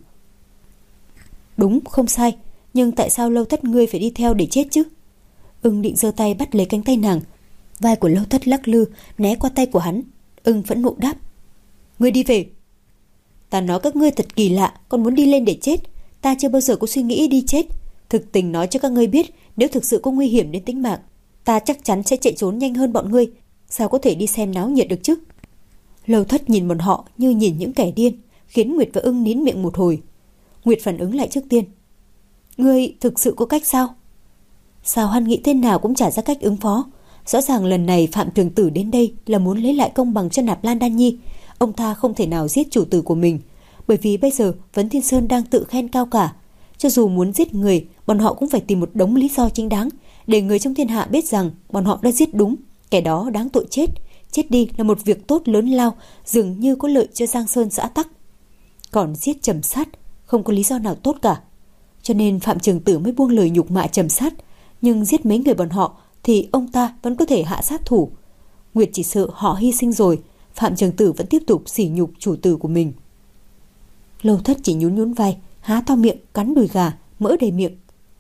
Đúng, không sai, nhưng tại sao Lâu Thất ngươi phải đi theo để chết chứ? Ưng định giơ tay bắt lấy cánh tay nàng. Vai của Lâu Thất lắc lư né qua tay của hắn. Ưng phẫn nộ đáp. Ngươi đi về. Ta nói các ngươi thật kỳ lạ, còn muốn đi lên để chết. Ta chưa bao giờ có suy nghĩ đi chết. Thực tình nói cho các ngươi biết, nếu thực sự có nguy hiểm đến tính mạng, ta chắc chắn sẽ chạy trốn nhanh hơn bọn ngươi. Sao có thể đi xem náo nhiệt được chứ? Lâu Thất nhìn bọn họ như nhìn những kẻ điên, khiến Nguyệt và Ưng nín miệng một hồi. Nguyệt phản ứng lại trước tiên. Ngươi thực sự có cách sao? Sao hắn nghĩ thế nào cũng chả ra cách ứng phó. Rõ ràng lần này Phạm Trường Tử đến đây là muốn lấy lại công bằng cho Nạp Lan Đan Nhi. Ông ta không thể nào giết chủ tử của mình, bởi vì bây giờ Vấn Thiên Sơn đang tự khen cao cả. Cho dù muốn giết người, bọn họ cũng phải tìm một đống lý do chính đáng, để người trong thiên hạ biết rằng bọn họ đã giết đúng, kẻ đó đáng tội chết. Chết đi là một việc tốt lớn lao, dường như có lợi cho Giang Sơn xã tắc. Còn giết Trầm Sát không có lý do nào tốt cả. Cho nên Phạm Trường Tử mới buông lời nhục mạ Trầm Sát. Nhưng giết mấy người bọn họ thì ông ta vẫn có thể hạ sát thủ. Nguyệt chỉ sợ họ hy sinh rồi, Phạm Trường Tử vẫn tiếp tục sỉ nhục chủ tử của mình. Lâu Thất chỉ nhún nhún vai, há to miệng cắn đùi gà, mỡ đầy miệng.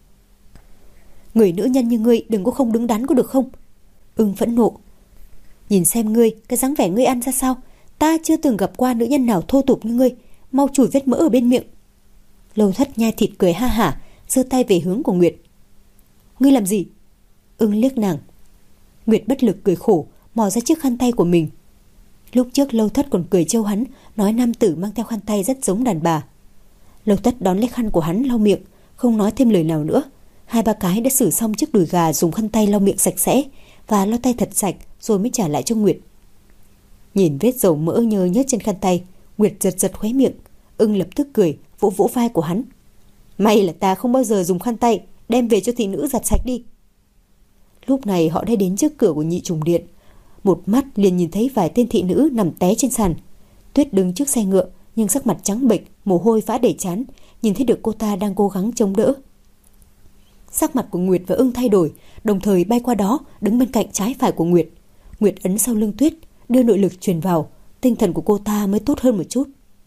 Người nữ nhân như ngươi đừng có không đứng đắn có được không? Ưng phẫn nộ. Nhìn xem ngươi, cái dáng vẻ ngươi ăn ra sao? Ta chưa từng gặp qua nữ nhân nào thô tục như ngươi. Mau chùi vết mỡ ở bên miệng. Lâu Thất nhai thịt cười ha hả, giơ tay về hướng của Nguyệt. Ngươi làm gì? Ưng liếc nàng. Nguyệt bất lực cười khổ, mò ra chiếc khăn tay của mình. Lúc trước Lâu Thất còn cười trêu hắn, nói nam tử mang theo khăn tay rất giống đàn bà. Lâu Thất đón lấy khăn của hắn lau miệng, không nói thêm lời nào nữa. Hai ba cái đã xử xong chiếc đùi gà, dùng khăn tay lau miệng sạch sẽ và lau tay thật sạch, rồi mới trả lại cho Nguyệt. Nhìn vết dầu mỡ nhơ nhớt trên khăn tay, Nguyệt giật giật khóe miệng. Ưng lập tức cười, vỗ vỗ vai của hắn. May là ta không bao giờ dùng khăn tay, đem về cho thị nữ giặt sạch đi. Lúc này họ đã đến trước cửa của Nhị Trùng Điện. Một mắt liền nhìn thấy vài tên thị nữ nằm té trên sàn. Tuyết đứng trước xe ngựa, nhưng sắc mặt trắng bệch, mồ hôi vã đầy trán, nhìn thấy được cô ta đang cố gắng chống đỡ. Sắc mặt của Nguyệt và Ưng thay đổi, đồng thời bay qua đó, đứng bên cạnh trái phải của Nguyệt. Nguyệt ấn sau lưng Tuyết, đưa nội lực truyền vào, tinh thần của cô ta mới tốt hơn một chút.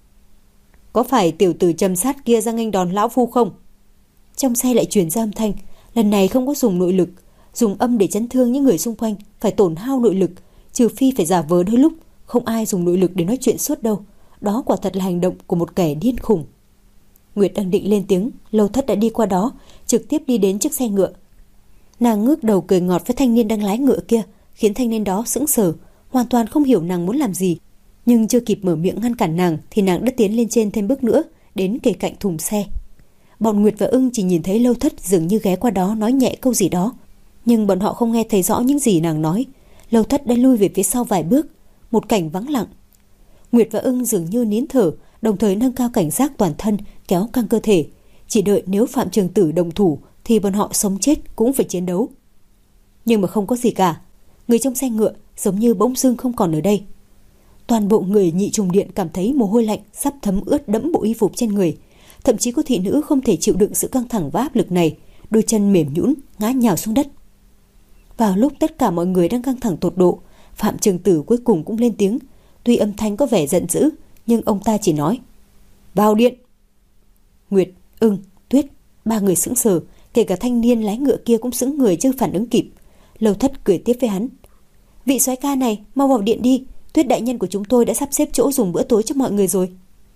Có phải tiểu tử Trầm Sát kia ra nghênh đòn lão phu không? Trong xe lại truyền ra âm thanh, lần này không có dùng nội lực, dùng âm để chấn thương những người xung quanh, phải tổn hao nội lực, trừ phi phải giả vờ đôi lúc, không ai dùng nội lực để nói chuyện suốt đâu. Đó quả thật là hành động của một kẻ điên khùng. Nguyệt đang định lên tiếng, Lâu Thất đã đi qua đó, trực tiếp đi đến chiếc xe ngựa. Nàng ngước đầu cười ngọt với thanh niên đang lái ngựa kia, khiến thanh niên đó sững sờ, hoàn toàn không hiểu nàng muốn làm gì. Nhưng chưa kịp mở miệng ngăn cản nàng thì nàng đã tiến lên trên thêm bước nữa, đến kề cạnh thùng xe. Bọn Nguyệt và Ưng chỉ nhìn thấy Lâu Thất dường như ghé qua đó nói nhẹ câu gì đó, nhưng bọn họ không nghe thấy rõ những gì nàng nói. Lâu Thất đã lui về phía sau vài bước, một cảnh vắng lặng. Nguyệt và Ưng dường như nín thở, đồng thời nâng cao cảnh giác toàn thân, kéo căng cơ thể, chỉ đợi nếu Phạm Trường Tử đồng thủ thì bọn họ sống chết cũng phải chiến đấu. Nhưng mà không có gì cả. Người trong xe ngựa giống như bỗng dưng không còn ở đây. Toàn bộ người Nhị Trùng Điện cảm thấy mồ hôi lạnh sắp thấm ướt đẫm bộ y phục trên người. Thậm chí có thị nữ không thể chịu đựng sự căng thẳng và áp lực này, đôi chân mềm nhũn ngã nhào xuống đất. Vào lúc tất cả mọi người đang căng thẳng tột độ, Phạm Trường Tử cuối cùng cũng lên tiếng. Tuy âm thanh có vẻ giận dữ, nhưng ông ta chỉ nói: "Vào điện." Nguyệt, Ưng, Tuyết, ba người sững sờ, kể cả thanh niên lái ngựa kia cũng sững người chưa phản ứng kịp. Lâu Thất cười tiếp với hắn: "Vị soái ca này, mau vào điện đi, Tuyết đại nhân của chúng tôi đã sắp xếp chỗ dùng bữa tối cho mọi người rồi."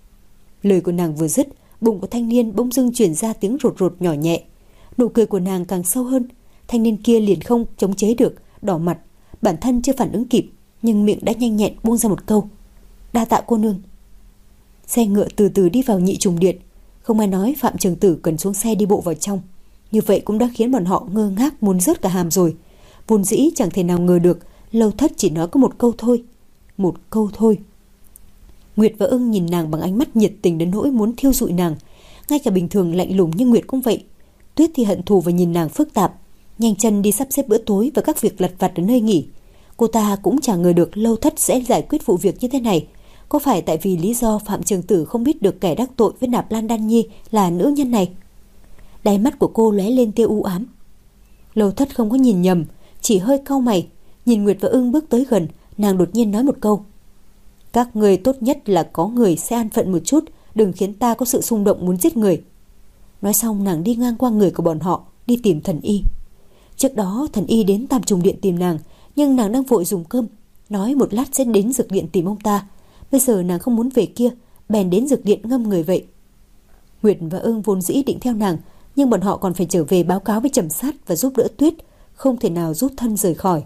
Lời của nàng vừa dứt, bụng của thanh niên bỗng dưng truyền ra tiếng rột rột nhỏ nhẹ. Nụ cười của nàng càng sâu hơn. Thanh niên kia liền không chống chế được, đỏ mặt, bản thân chưa phản ứng kịp, nhưng miệng đã nhanh nhẹn buông ra một câu: "Đa tạ cô nương." Xe ngựa từ từ đi vào Nhị Trùng Điện. Không ai nói Phạm Trường Tử cần xuống xe đi bộ vào trong. Như vậy cũng đã khiến bọn họ ngơ ngác muốn rớt cả hàm rồi. Vốn dĩ chẳng thể nào ngờ được Lâu Thất chỉ nói có một câu thôi. Một câu thôi. Nguyệt và Ưng nhìn nàng bằng ánh mắt nhiệt tình đến nỗi muốn thiêu rụi nàng. Ngay cả bình thường lạnh lùng như Nguyệt cũng vậy. Tuyết thì hận thù và nhìn nàng phức tạp, nhanh chân đi sắp xếp bữa tối và các việc lặt vặt ở nơi nghỉ. Cô ta cũng chẳng ngờ được Lâu Thất sẽ giải quyết vụ việc như thế này. Có phải tại vì lý do Phạm Trường Tử không biết được kẻ đắc tội với Nạp Lan Đan Nhi là nữ nhân này? Đáy mắt của cô lóe lên tia u ám. Lâu Thất không có nhìn nhầm, chỉ hơi cau mày. Nhìn Nguyệt và Ưng bước tới gần, nàng đột nhiên nói một câu: "Các người tốt nhất là có người sẽ an phận một chút, đừng khiến ta có sự xung động muốn giết người." Nói xong nàng đi ngang qua người của bọn họ, đi tìm Thần Y. Trước đó Thần Y đến Tam Trùng Điện tìm nàng, nhưng nàng đang vội dùng cơm, nói một lát sẽ đến dược điện tìm ông ta. Bây giờ nàng không muốn về kia, bèn đến dược điện ngâm người vậy. Nguyệt và Ưng vốn dĩ định theo nàng, nhưng bọn họ còn phải trở về báo cáo với Trầm Sát và giúp đỡ Tuyết, không thể nào rút thân rời khỏi.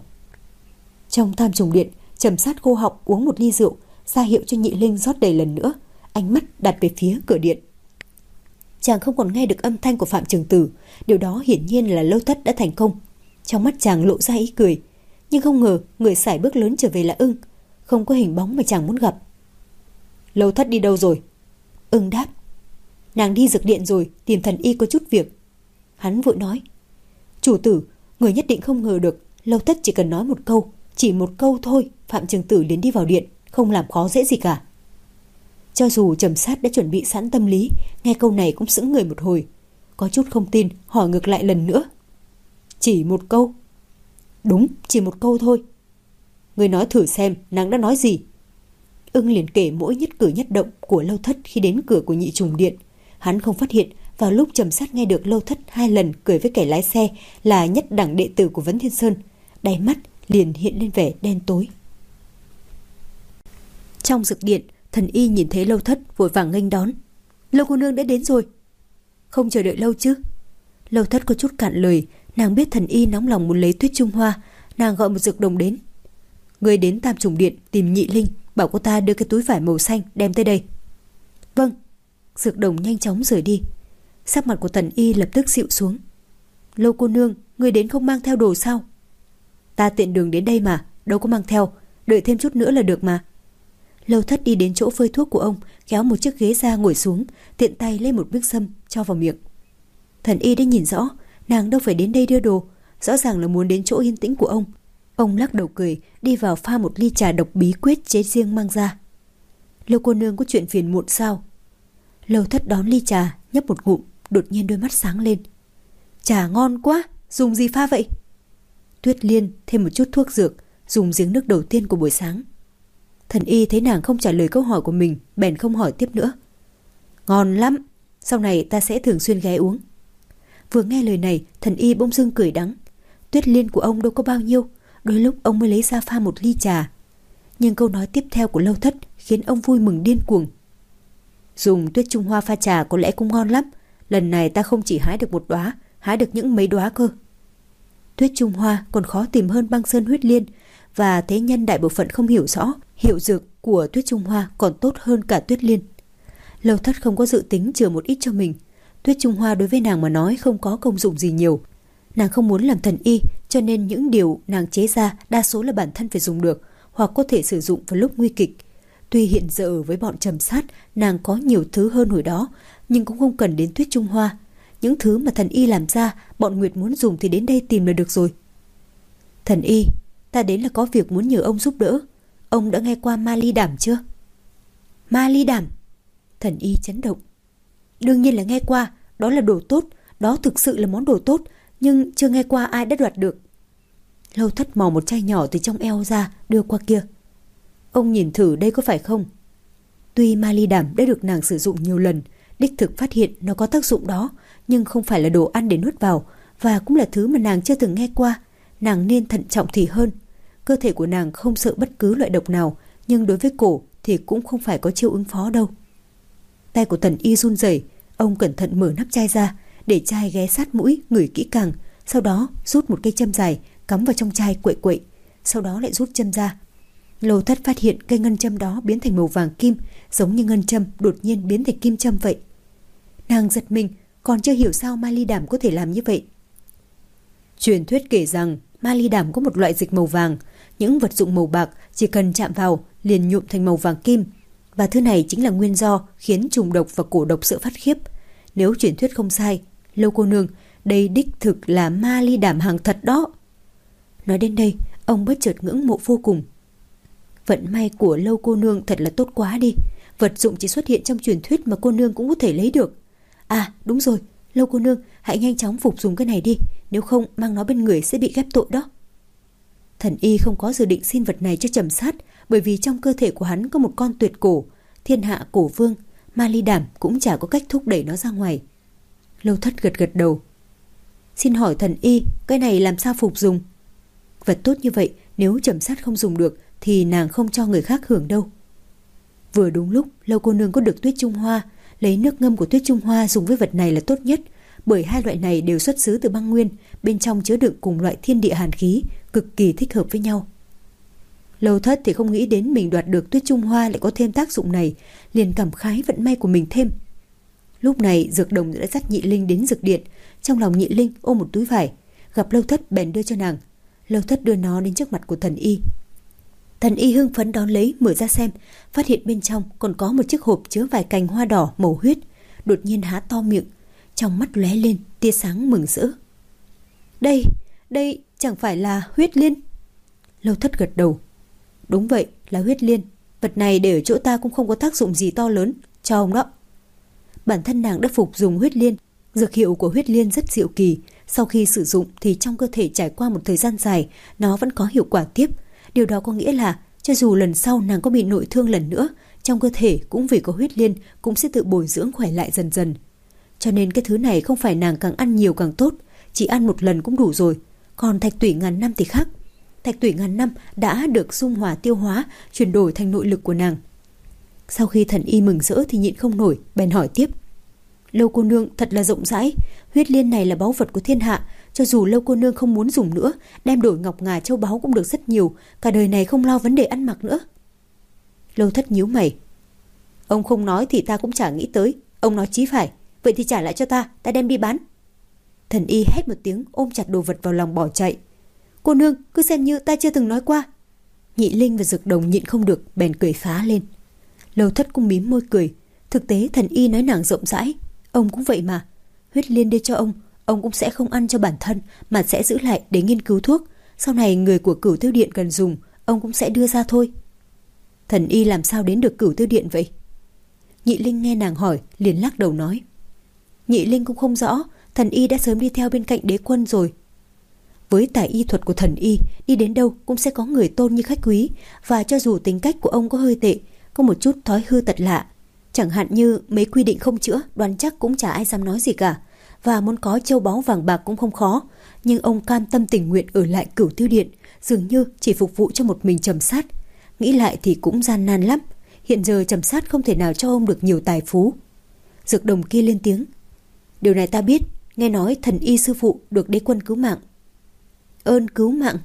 Trong Tam Trùng Điện, Trầm Sát khô họng uống một ly rượu, ra hiệu cho Nhị Linh rót đầy lần nữa, ánh mắt đặt về phía cửa điện. Chàng không còn nghe được âm thanh của Phạm Trường Tử, điều đó hiển nhiên là Lâu Thất đã thành công. Trong mắt chàng lộ ra ý cười, nhưng không ngờ người sải bước lớn trở về là Ưng, không có hình bóng mà chàng muốn gặp. "Lâu Thất đi đâu rồi?" Ưng đáp: "Nàng đi dược điện rồi, tìm Thần Y có chút việc." Hắn vội nói: "Chủ tử, người nhất định không ngờ được Lâu Thất chỉ cần nói một câu, chỉ một câu thôi, Phạm Trường Tử liền đi vào điện, không làm khó dễ gì cả." Cho dù Trầm Sát đã chuẩn bị sẵn tâm lý, nghe câu này cũng sững người một hồi, có chút không tin, hỏi ngược lại lần nữa: "Chỉ một câu?" "Đúng, chỉ một câu thôi." "Người nói thử xem, nàng đã nói gì?" Ưng liền kể mỗi nhất cử nhất động của Lâu Thất khi đến cửa của Nhị Trùng Điện. Hắn không phát hiện vào lúc Trầm Sát nghe được Lâu Thất hai lần cười với kẻ lái xe là nhất đẳng đệ tử của Vấn Thiên Sơn, đáy mắt liền hiện lên vẻ đen tối. Trong dược điện, Thần Y nhìn thấy Lâu Thất vội vàng nghênh đón: "Lâu cô nương đã đến rồi." "Không chờ đợi lâu chứ?" Lâu Thất có chút cạn lời, nàng biết Thần Y nóng lòng muốn lấy Tuyết Trung Hoa, nàng gọi một dược đồng đến: "Người đến Tam Trùng Điện tìm Nhị Linh, bảo cô ta đưa cái túi vải màu xanh đem tới đây." "Vâng." Dược đồng nhanh chóng rời đi. Sắc mặt của Thần Y lập tức dịu xuống. "Lâu cô nương, người đến không mang theo đồ sao?" "Ta tiện đường đến đây mà, đâu có mang theo, đợi thêm chút nữa là được mà." Lâu Thất đi đến chỗ phơi thuốc của ông, kéo một chiếc ghế ra ngồi xuống, tiện tay lấy một miếng sâm cho vào miệng. Thần Y đã nhìn rõ, nàng đâu phải đến đây đưa đồ, rõ ràng là muốn đến chỗ yên tĩnh của ông. Ông lắc đầu cười, đi vào pha một ly trà độc bí quyết chế riêng mang ra. "Lâu cô nương có chuyện phiền muộn sao?" Lâu Thất đón ly trà, nhấp một ngụm, đột nhiên đôi mắt sáng lên. "Trà ngon quá, dùng gì pha vậy?" Tuyết Liên thêm một chút thuốc dược, dùng giếng nước đầu tiên của buổi sáng. Thần Y thấy nàng không trả lời câu hỏi của mình, bèn không hỏi tiếp nữa. "Ngon lắm, sau này ta sẽ thường xuyên ghé uống." Vừa nghe lời này, Thần Y bỗng dưng cười đắng. Tuyết Liên của ông đâu có bao nhiêu, đôi lúc ông mới lấy ra pha một ly trà. Nhưng câu nói tiếp theo của Lâu Thất khiến ông vui mừng điên cuồng. "Dùng Tuyết Trung Hoa pha trà có lẽ cũng ngon lắm, lần này ta không chỉ hái được một đóa, hái được những mấy đóa cơ." Tuyết Trung Hoa còn khó tìm hơn băng sơn huyết liên, và thế nhân đại bộ phận không hiểu rõ hiệu dược của Tuyết Trung Hoa còn tốt hơn cả Tuyết Liên. Lâu Thất không có dự tính chừa một ít cho mình. Tuyết Trung Hoa đối với nàng mà nói không có công dụng gì nhiều. Nàng không muốn làm thần y, cho nên những điều nàng chế ra đa số là bản thân phải dùng được, hoặc có thể sử dụng vào lúc nguy kịch. Tuy hiện giờ với bọn Trầm Sát nàng có nhiều thứ hơn hồi đó, nhưng cũng không cần đến Tuyết Trung Hoa. Những thứ mà thần y làm ra, bọn Nguyệt muốn dùng thì đến đây tìm là được rồi. Thần y, ta đến là có việc muốn nhờ ông giúp đỡ. Ông đã nghe qua ma ly đảm chưa? Ma ly đảm? Thần y chấn động. Đương nhiên là nghe qua, đó là đồ tốt, đó thực sự là món đồ tốt, nhưng chưa nghe qua ai đã đoạt được. Lâu Thất mò một chai nhỏ từ trong eo ra, đưa qua kia. Ông nhìn thử đây có phải không? Tuy ma ly đảm đã được nàng sử dụng nhiều lần, đích thực phát hiện nó có tác dụng đó, nhưng không phải là đồ ăn để nuốt vào, và cũng là thứ mà nàng chưa từng nghe qua. Nàng nên thận trọng thì hơn. Cơ thể của nàng không sợ bất cứ loại độc nào, nhưng đối với cổ thì cũng không phải có chiêu ứng phó đâu. Tay của thần y run rẩy, ông cẩn thận mở nắp chai ra, để chai ghé sát mũi, ngửi kỹ càng, sau đó rút một cây châm dài, cắm vào trong chai quậy quậy, sau đó lại rút châm ra. Lâu Thất phát hiện cây ngân châm đó biến thành màu vàng kim, giống như ngân châm đột nhiên biến thành kim châm vậy. Nàng giật mình, còn chưa hiểu sao ma ly đảm có thể làm như vậy. Truyền thuyết kể rằng ma ly đảm có một loại dịch màu vàng, những vật dụng màu bạc chỉ cần chạm vào liền nhuộm thành màu vàng kim, và thứ này chính là nguyên do khiến trùng độc và cổ độc sợ phát khiếp. Nếu truyền thuyết không sai, Lâu cô nương, đây đích thực là ma ly đảm hàng thật đó. Nói đến đây, ông bất chợt ngưỡng mộ vô cùng. Vận may của Lâu cô nương thật là tốt quá đi. Vật dụng chỉ xuất hiện trong truyền thuyết mà cô nương cũng có thể lấy được. À đúng rồi, Lâu cô nương, hãy nhanh chóng phục dùng cái này đi, nếu không mang nó bên người sẽ bị ghép tội đó. Thần y không có dự định xin vật này cho Trầm Sát, bởi vì trong cơ thể của hắn có một con tuyệt cổ, thiên hạ cổ vương, ma ly đảm cũng chả có cách thúc đẩy nó ra ngoài. Lâu Thất gật gật đầu. Xin hỏi thần y, cái này làm sao phục dùng? Vật tốt như vậy, nếu Trầm Sát không dùng được thì nàng không cho người khác hưởng đâu. Vừa đúng lúc Lâu cô nương có được tuyết trung hoa, lấy nước ngâm của tuyết trung hoa dùng với vật này là tốt nhất, bởi hai loại này đều xuất xứ từ băng nguyên, bên trong chứa đựng cùng loại thiên địa hàn khí, cực kỳ thích hợp với nhau. Lâu Thất thì không nghĩ đến mình đoạt được tuyết trung hoa lại có thêm tác dụng này, liền cảm khái vận may của mình thêm. Lúc này Dược Đồng đã dắt Nhị Linh đến dược điện, trong lòng Nhị Linh ôm một túi vải, gặp Lâu Thất bèn đưa cho nàng. Lâu Thất đưa nó đến trước mặt của thần y. Thần y hưng phấn đón lấy, mở ra xem, phát hiện bên trong còn có một chiếc hộp chứa vài cành hoa đỏ màu huyết, đột nhiên há to miệng, trong mắt lóe lên tia sáng mừng rỡ. Đây, đây chẳng phải là huyết liên? Lâu Thất gật đầu. Đúng vậy, là huyết liên. Vật này để ở chỗ ta cũng không có tác dụng gì to lớn, cho ông đó. Bản thân nàng đã phục dùng huyết liên. Dược hiệu của huyết liên rất diệu kỳ, sau khi sử dụng thì trong cơ thể trải qua một thời gian dài, nó vẫn có hiệu quả tiếp. Điều đó có nghĩa là cho dù lần sau nàng có bị nội thương lần nữa, trong cơ thể cũng vì có huyết liên cũng sẽ tự bồi dưỡng khỏe lại dần dần. Cho nên cái thứ này không phải nàng càng ăn nhiều càng tốt, chỉ ăn một lần cũng đủ rồi. Còn thạch tủy ngàn năm thì khác. Thạch tủy ngàn năm đã được dung hòa tiêu hóa, chuyển đổi thành nội lực của nàng. Sau khi thần y mừng rỡ thì nhịn không nổi, bèn hỏi tiếp. Lâu cô nương thật là rộng rãi, huyết liên này là báu vật của thiên hạ, cho dù Lâu cô nương không muốn dùng nữa, đem đổi ngọc ngà châu báu cũng được rất nhiều, cả đời này không lo vấn đề ăn mặc nữa. Lâu Thất nhíu mày. Ông không nói thì ta cũng chả nghĩ tới, ông nói chí phải, vậy thì trả lại cho ta, ta đem đi bán. Thần y hét một tiếng, ôm chặt đồ vật vào lòng bỏ chạy. Cô nương cứ xem như ta chưa từng nói qua. Nhị Linh và Dược Đồng nhịn không được, bèn cười phá lên. Lâu Thất cũng mím môi cười. Thực tế thần y nói nàng rộng rãi, ông cũng vậy mà. Huyết liên đưa cho ông, ông cũng sẽ không ăn cho bản thân, mà sẽ giữ lại để nghiên cứu thuốc. Sau này người của Cửu Tiêu Điện cần dùng, ông cũng sẽ đưa ra thôi. Thần y làm sao đến được Cửu Tiêu Điện vậy? Nhị Linh nghe nàng hỏi, liền lắc đầu nói. Nhị Linh cũng không rõ, thần y đã sớm đi theo bên cạnh đế quân rồi. Với tài y thuật của thần y, đi đến đâu cũng sẽ có người tôn như khách quý, và cho dù tính cách của ông có hơi tệ, có một chút thói hư tật lạ, chẳng hạn như mấy quy định không chữa, đoán chắc cũng chả ai dám nói gì cả, và muốn có châu báu vàng bạc cũng không khó, nhưng ông cam tâm tình nguyện ở lại Cửu Tiêu Điện, dường như chỉ phục vụ cho một mình Trầm Sát. Nghĩ lại thì cũng gian nan lắm, hiện giờ Trầm Sát không thể nào cho ông được nhiều tài phú. Dược Đồng kia lên tiếng. Điều này ta biết, nghe nói thần y sư phụ được đế quân cứu mạng. Ơn cứu mạng?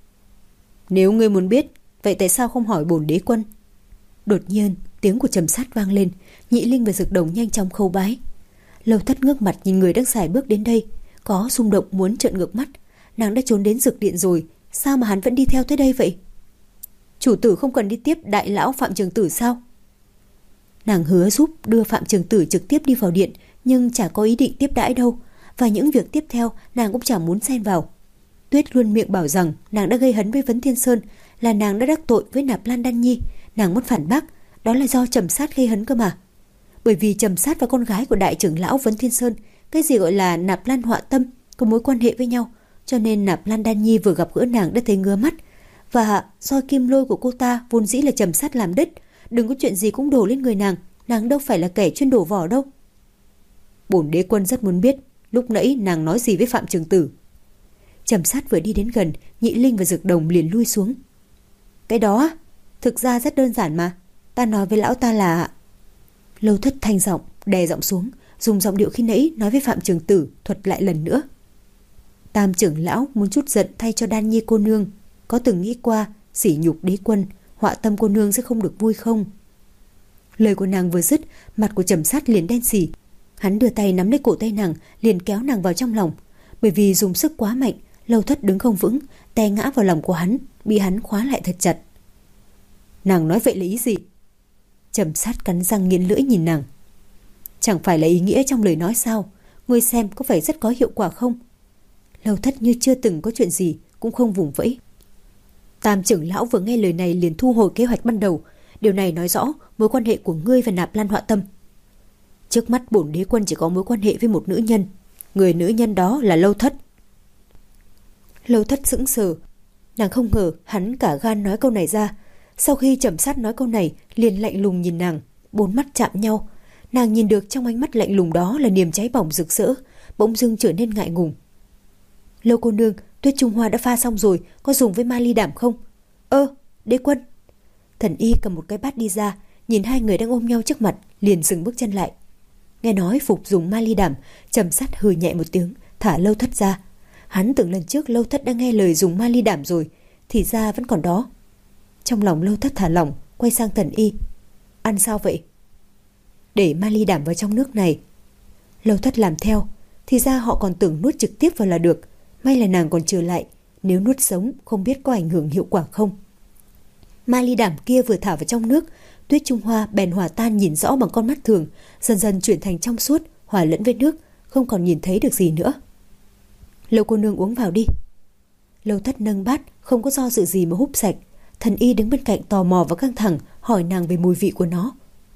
Nếu ngươi muốn biết, vậy tại sao không hỏi bổn đế quân? Đột nhiên tiếng của Trầm Sát vang lên, Nhị Linh và Dược Đồng nhanh chóng khấu bái. Lâu Thất ngước mặt nhìn người đang xài bước đến đây, có xung động muốn trợn ngược mắt. Nàng đã trốn đến dược điện rồi, sao mà hắn vẫn đi theo tới đây vậy? Chủ tử không cần đi tiếp đại lão Phạm Trường Tử sao? Nàng hứa giúp đưa Phạm Trường Tử trực tiếp đi vào điện, nhưng chả có ý định tiếp đãi đâu, và những việc tiếp theo nàng cũng chẳng muốn xen vào. Tuyết luôn miệng bảo rằng nàng đã gây hấn với Vấn Thiên Sơn, là nàng đã đắc tội với Nạp Lan Đan Nhi. Nàng muốn phản bác, đó là do Trầm Sát gây hấn cơ mà. Bởi vì Trầm Sát và con gái của đại trưởng lão Vấn Thiên Sơn, cái gì gọi là Nạp Lan Họa Tâm, có mối quan hệ với nhau, cho nên Nạp Lan Đan Nhi vừa gặp gỡ nàng đã thấy ngứa mắt. Và roi kim lôi của cô ta vốn dĩ là Trầm Sát làm đích, đừng có chuyện gì cũng đổ lên người nàng, nàng đâu phải là kẻ chuyên đổ vỏ đâu. Bổn đế quân rất muốn biết lúc nãy nàng nói gì với Phạm Trường Tử. Trầm Sát vừa đi đến gần, Nhị Linh và Dược Đồng liền lui xuống. Cái đó thực ra rất đơn giản mà, ta nói với lão ta là... Lâu Thất thanh giọng đè giọng xuống, dùng giọng điệu khi nãy nói với Phạm Trường Tử thuật lại lần nữa. Tam trưởng lão muốn chút giận thay cho Đan Nhi cô nương, có từng nghĩ qua sỉ nhục đế quân, Họa Tâm cô nương sẽ không được vui không? Lời của nàng vừa dứt, mặt của Trầm Sát liền đen xỉ. Hắn đưa tay nắm lấy cổ tay nàng, liền kéo nàng vào trong lòng. Bởi vì dùng sức quá mạnh, Lâu Thất đứng không vững, té ngã vào lòng của hắn, bị hắn khóa lại thật chặt. Nàng nói vậy là ý gì? Trầm Sát cắn răng nghiến lưỡi nhìn nàng. Chẳng phải là ý nghĩa trong lời nói sao? Ngươi xem có phải rất có hiệu quả không? Lâu Thất như chưa từng có chuyện gì, cũng không vùng vẫy. Tam trưởng lão vừa nghe lời này liền thu hồi kế hoạch ban đầu. Điều này nói rõ mối quan hệ của ngươi và Nạp Lan Họa Tâm. Trước mắt bổn đế quân chỉ có mối quan hệ với một nữ nhân. Người nữ nhân đó là Lâu Thất. Lâu Thất sững sờ. Nàng không ngờ hắn cả gan nói câu này ra. Sau khi Trầm Sát nói câu này, liền lạnh lùng nhìn nàng, bốn mắt chạm nhau. Nàng nhìn được trong ánh mắt lạnh lùng đó là niềm cháy bỏng rực rỡ, bỗng dưng trở nên ngại ngùng. Lâu cô nương, Tuyết Trung Hoa đã pha xong rồi, có dùng với ma ly đảm không? Ơ, đế quân. Thần y cầm một cái bát đi ra, nhìn hai người đang ôm nhau trước mặt, liền dừng bước chân lại. Nghe nói phục dùng ma ly đảm, Trầm Sát hừ nhẹ một tiếng, thả Lâu Thất ra. Hắn tưởng lần trước Lâu Thất đã nghe lời dùng ma ly đảm rồi, thì ra vẫn còn đó. Trong lòng Lâu Thất thả lỏng, quay sang thần y. Ăn sao vậy? Để ma ly đảm vào trong nước này. Lâu Thất làm theo, thì ra họ còn tưởng nuốt trực tiếp vào là được. May là nàng còn trở lại, nếu nuốt sống không biết có ảnh hưởng hiệu quả không. Ma ly đảm kia vừa thả vào trong nước, Tuyết Trung Hoa bèn hòa tan nhìn rõ bằng con mắt thường, dần dần chuyển thành trong suốt, hòa lẫn với nước, không còn nhìn thấy được gì nữa. Lâu cô nương uống vào đi. Lâu Thất nâng bát, không có do dự gì mà húp sạch. Thần y đứng bên cạnh tò mò và căng thẳng, hỏi nàng về mùi vị của nó.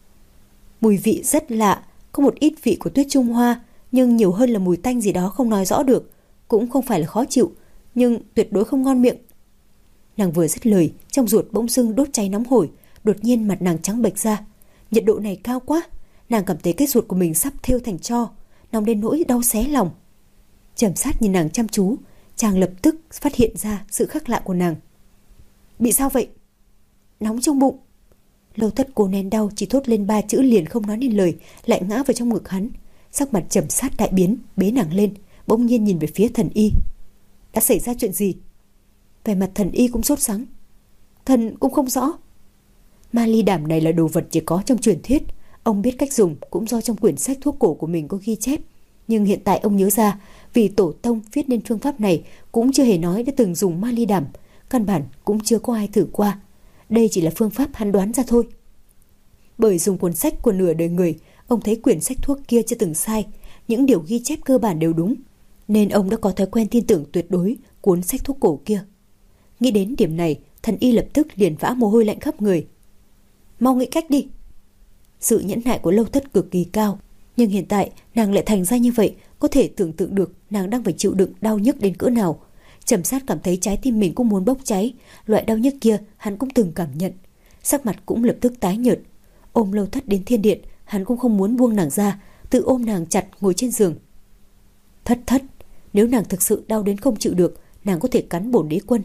Mùi vị rất lạ, có một ít vị của Tuyết Trung Hoa, nhưng nhiều hơn là mùi tanh gì đó không nói rõ được. Cũng không phải là khó chịu, nhưng tuyệt đối không ngon miệng. Nàng vừa dứt lời, trong ruột bỗng dưng đốt cháy nóng hổi, đột nhiên mặt nàng trắng bệch ra. Nhiệt độ này cao quá, nàng cảm thấy cái ruột của mình sắp thêu thành tro, nóng đến nỗi đau xé lòng. Trầm Sát nhìn nàng chăm chú, chàng lập tức phát hiện ra sự khác lạ của nàng. Bị sao vậy? Nóng trong bụng. Lâu Thất cố nén đau, chỉ thốt lên ba chữ liền không nói nên lời, lại ngã vào trong ngực hắn. Sắc mặt Trầm Sát đại biến, bế nàng lên, bỗng nhiên nhìn về phía thần y. Đã xảy ra chuyện gì? Vẻ mặt thần y cũng sốt sắng. Thần cũng không rõ. Ma ly đảm này là đồ vật chỉ có trong truyền thuyết. Ông biết cách dùng cũng do trong quyển sách thuốc cổ của mình có ghi chép. Nhưng hiện tại ông nhớ ra, vì tổ tông viết nên phương pháp này cũng chưa hề nói đã từng dùng ma ly đảm. Căn bản cũng chưa có ai thử qua. Đây chỉ là phương pháp hắn đoán ra thôi. Bởi dùng cuốn sách của nửa đời người, ông thấy quyển sách thuốc kia chưa từng sai. Những điều ghi chép cơ bản đều đúng, nên ông đã có thói quen tin tưởng tuyệt đối cuốn sách thuốc cổ kia. Nghĩ đến điểm này, thần y lập tức liền vã mồ hôi lạnh khắp người. Mau nghĩ cách đi. Sự nhẫn nại của Lâu Thất cực kỳ cao, nhưng hiện tại nàng lại thành ra như vậy, có thể tưởng tượng được nàng đang phải chịu đựng đau nhức đến cỡ nào. Trầm Sát cảm thấy trái tim mình cũng muốn bốc cháy, loại đau nhức kia hắn cũng từng cảm nhận. Sắc mặt cũng lập tức tái nhợt. Ôm Lâu Thất đến thiên điện, hắn cũng không muốn buông nàng ra, tự ôm nàng chặt ngồi trên giường. Thất thất, nếu nàng thực sự đau đến không chịu được, nàng có thể cắn bổn đế quân.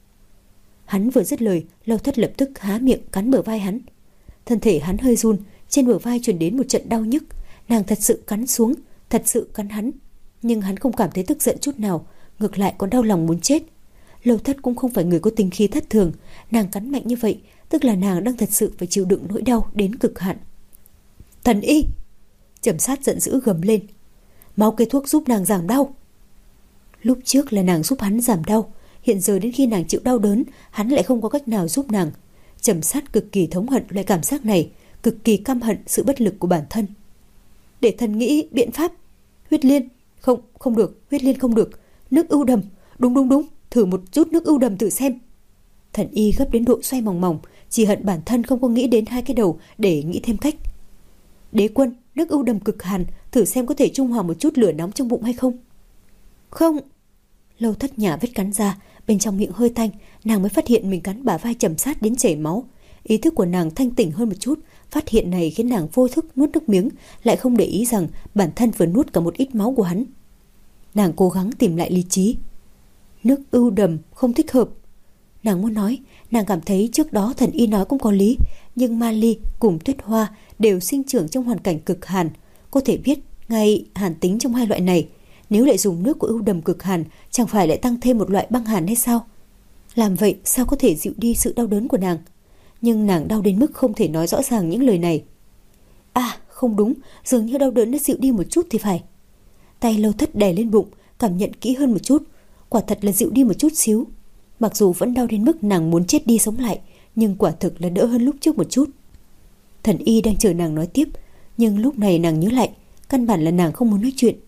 Hắn vừa dứt lời, Lâu Thất lập tức há miệng cắn bờ vai hắn. Thân thể hắn hơi run, trên bờ vai truyền đến một trận đau nhức. Nàng thật sự cắn xuống, thật sự cắn hắn, nhưng hắn không cảm thấy tức giận chút nào, ngược lại còn đau lòng muốn chết. Lâu Thất cũng không phải người có tính khí thất thường, nàng cắn mạnh như vậy, tức là nàng đang thật sự phải chịu đựng nỗi đau đến cực hạn. Thần y! Trầm Sát giận dữ gầm lên. Mau kê thuốc giúp nàng giảm đau. Lúc trước là nàng giúp hắn giảm đau, hiện giờ đến khi nàng chịu đau đớn, hắn lại không có cách nào giúp nàng. Trầm Sát cực kỳ thống hận loại cảm giác này, cực kỳ căm hận sự bất lực của bản thân. Để thần nghĩ biện pháp. Huyết liên, không, không được, huyết liên không được. Nước ưu đầm, Đúng đúng đúng, thử một chút nước ưu đầm thử xem. Thần y gấp đến độ xoay mòng mòng, chỉ hận bản thân không có nghĩ đến hai cái đầu để nghĩ thêm cách. Đế quân, nước ưu đầm cực hàn, thử xem có thể trung hòa một chút lửa nóng trong bụng hay không. Không. Lâu Thất nhả vết cắn ra, bên trong miệng hơi tanh, nàng mới phát hiện mình cắn bả vai Trầm Sát đến chảy máu. Ý thức của nàng thanh tỉnh hơn một chút, phát hiện này khiến nàng vô thức nuốt nước miếng, lại không để ý rằng bản thân vừa nuốt cả một ít máu của hắn. Nàng cố gắng tìm lại lý trí. Nước ưu đầm không thích hợp. Nàng muốn nói, nàng cảm thấy trước đó thần y nói cũng có lý, nhưng Ma Ly cùng Tuyết Hoa đều sinh trưởng trong hoàn cảnh cực hàn, có thể biết ngay hàn tính trong hai loại này. Nếu lại dùng nước của ưu đầm cực hàn, chẳng phải lại tăng thêm một loại băng hàn hay sao? Làm vậy sao có thể dịu đi sự đau đớn của nàng? Nhưng nàng đau đến mức không thể nói rõ ràng những lời này. À, không đúng, dường như đau đớn đã dịu đi một chút thì phải. Tay Lâu Thất đè lên bụng, cảm nhận kỹ hơn một chút. Quả thật là dịu đi một chút xíu. Mặc dù vẫn đau đến mức nàng muốn chết đi sống lại, nhưng quả thực là đỡ hơn lúc trước một chút. Thần y đang chờ nàng nói tiếp, nhưng lúc này nàng nhớ lại, căn bản là nàng không muốn nói chuyện.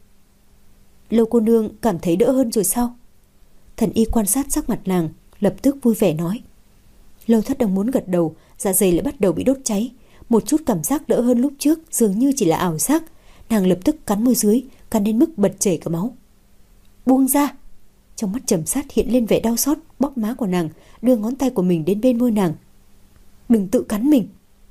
Lâu cô nương cảm thấy đỡ hơn rồi sao? Thần y quan sát sắc mặt nàng, lập tức vui vẻ nói. Lâu Thất đang muốn gật đầu, dạ dày lại bắt đầu bị đốt cháy. Một chút cảm giác đỡ hơn lúc trước dường như chỉ là ảo giác. Nàng lập tức cắn môi dưới, cắn đến mức bật chảy cả máu. Buông ra. Trong mắt Trầm Sát hiện lên vẻ đau xót, bóp má của nàng, đưa ngón tay của mình đến bên môi nàng. Đừng tự cắn mình.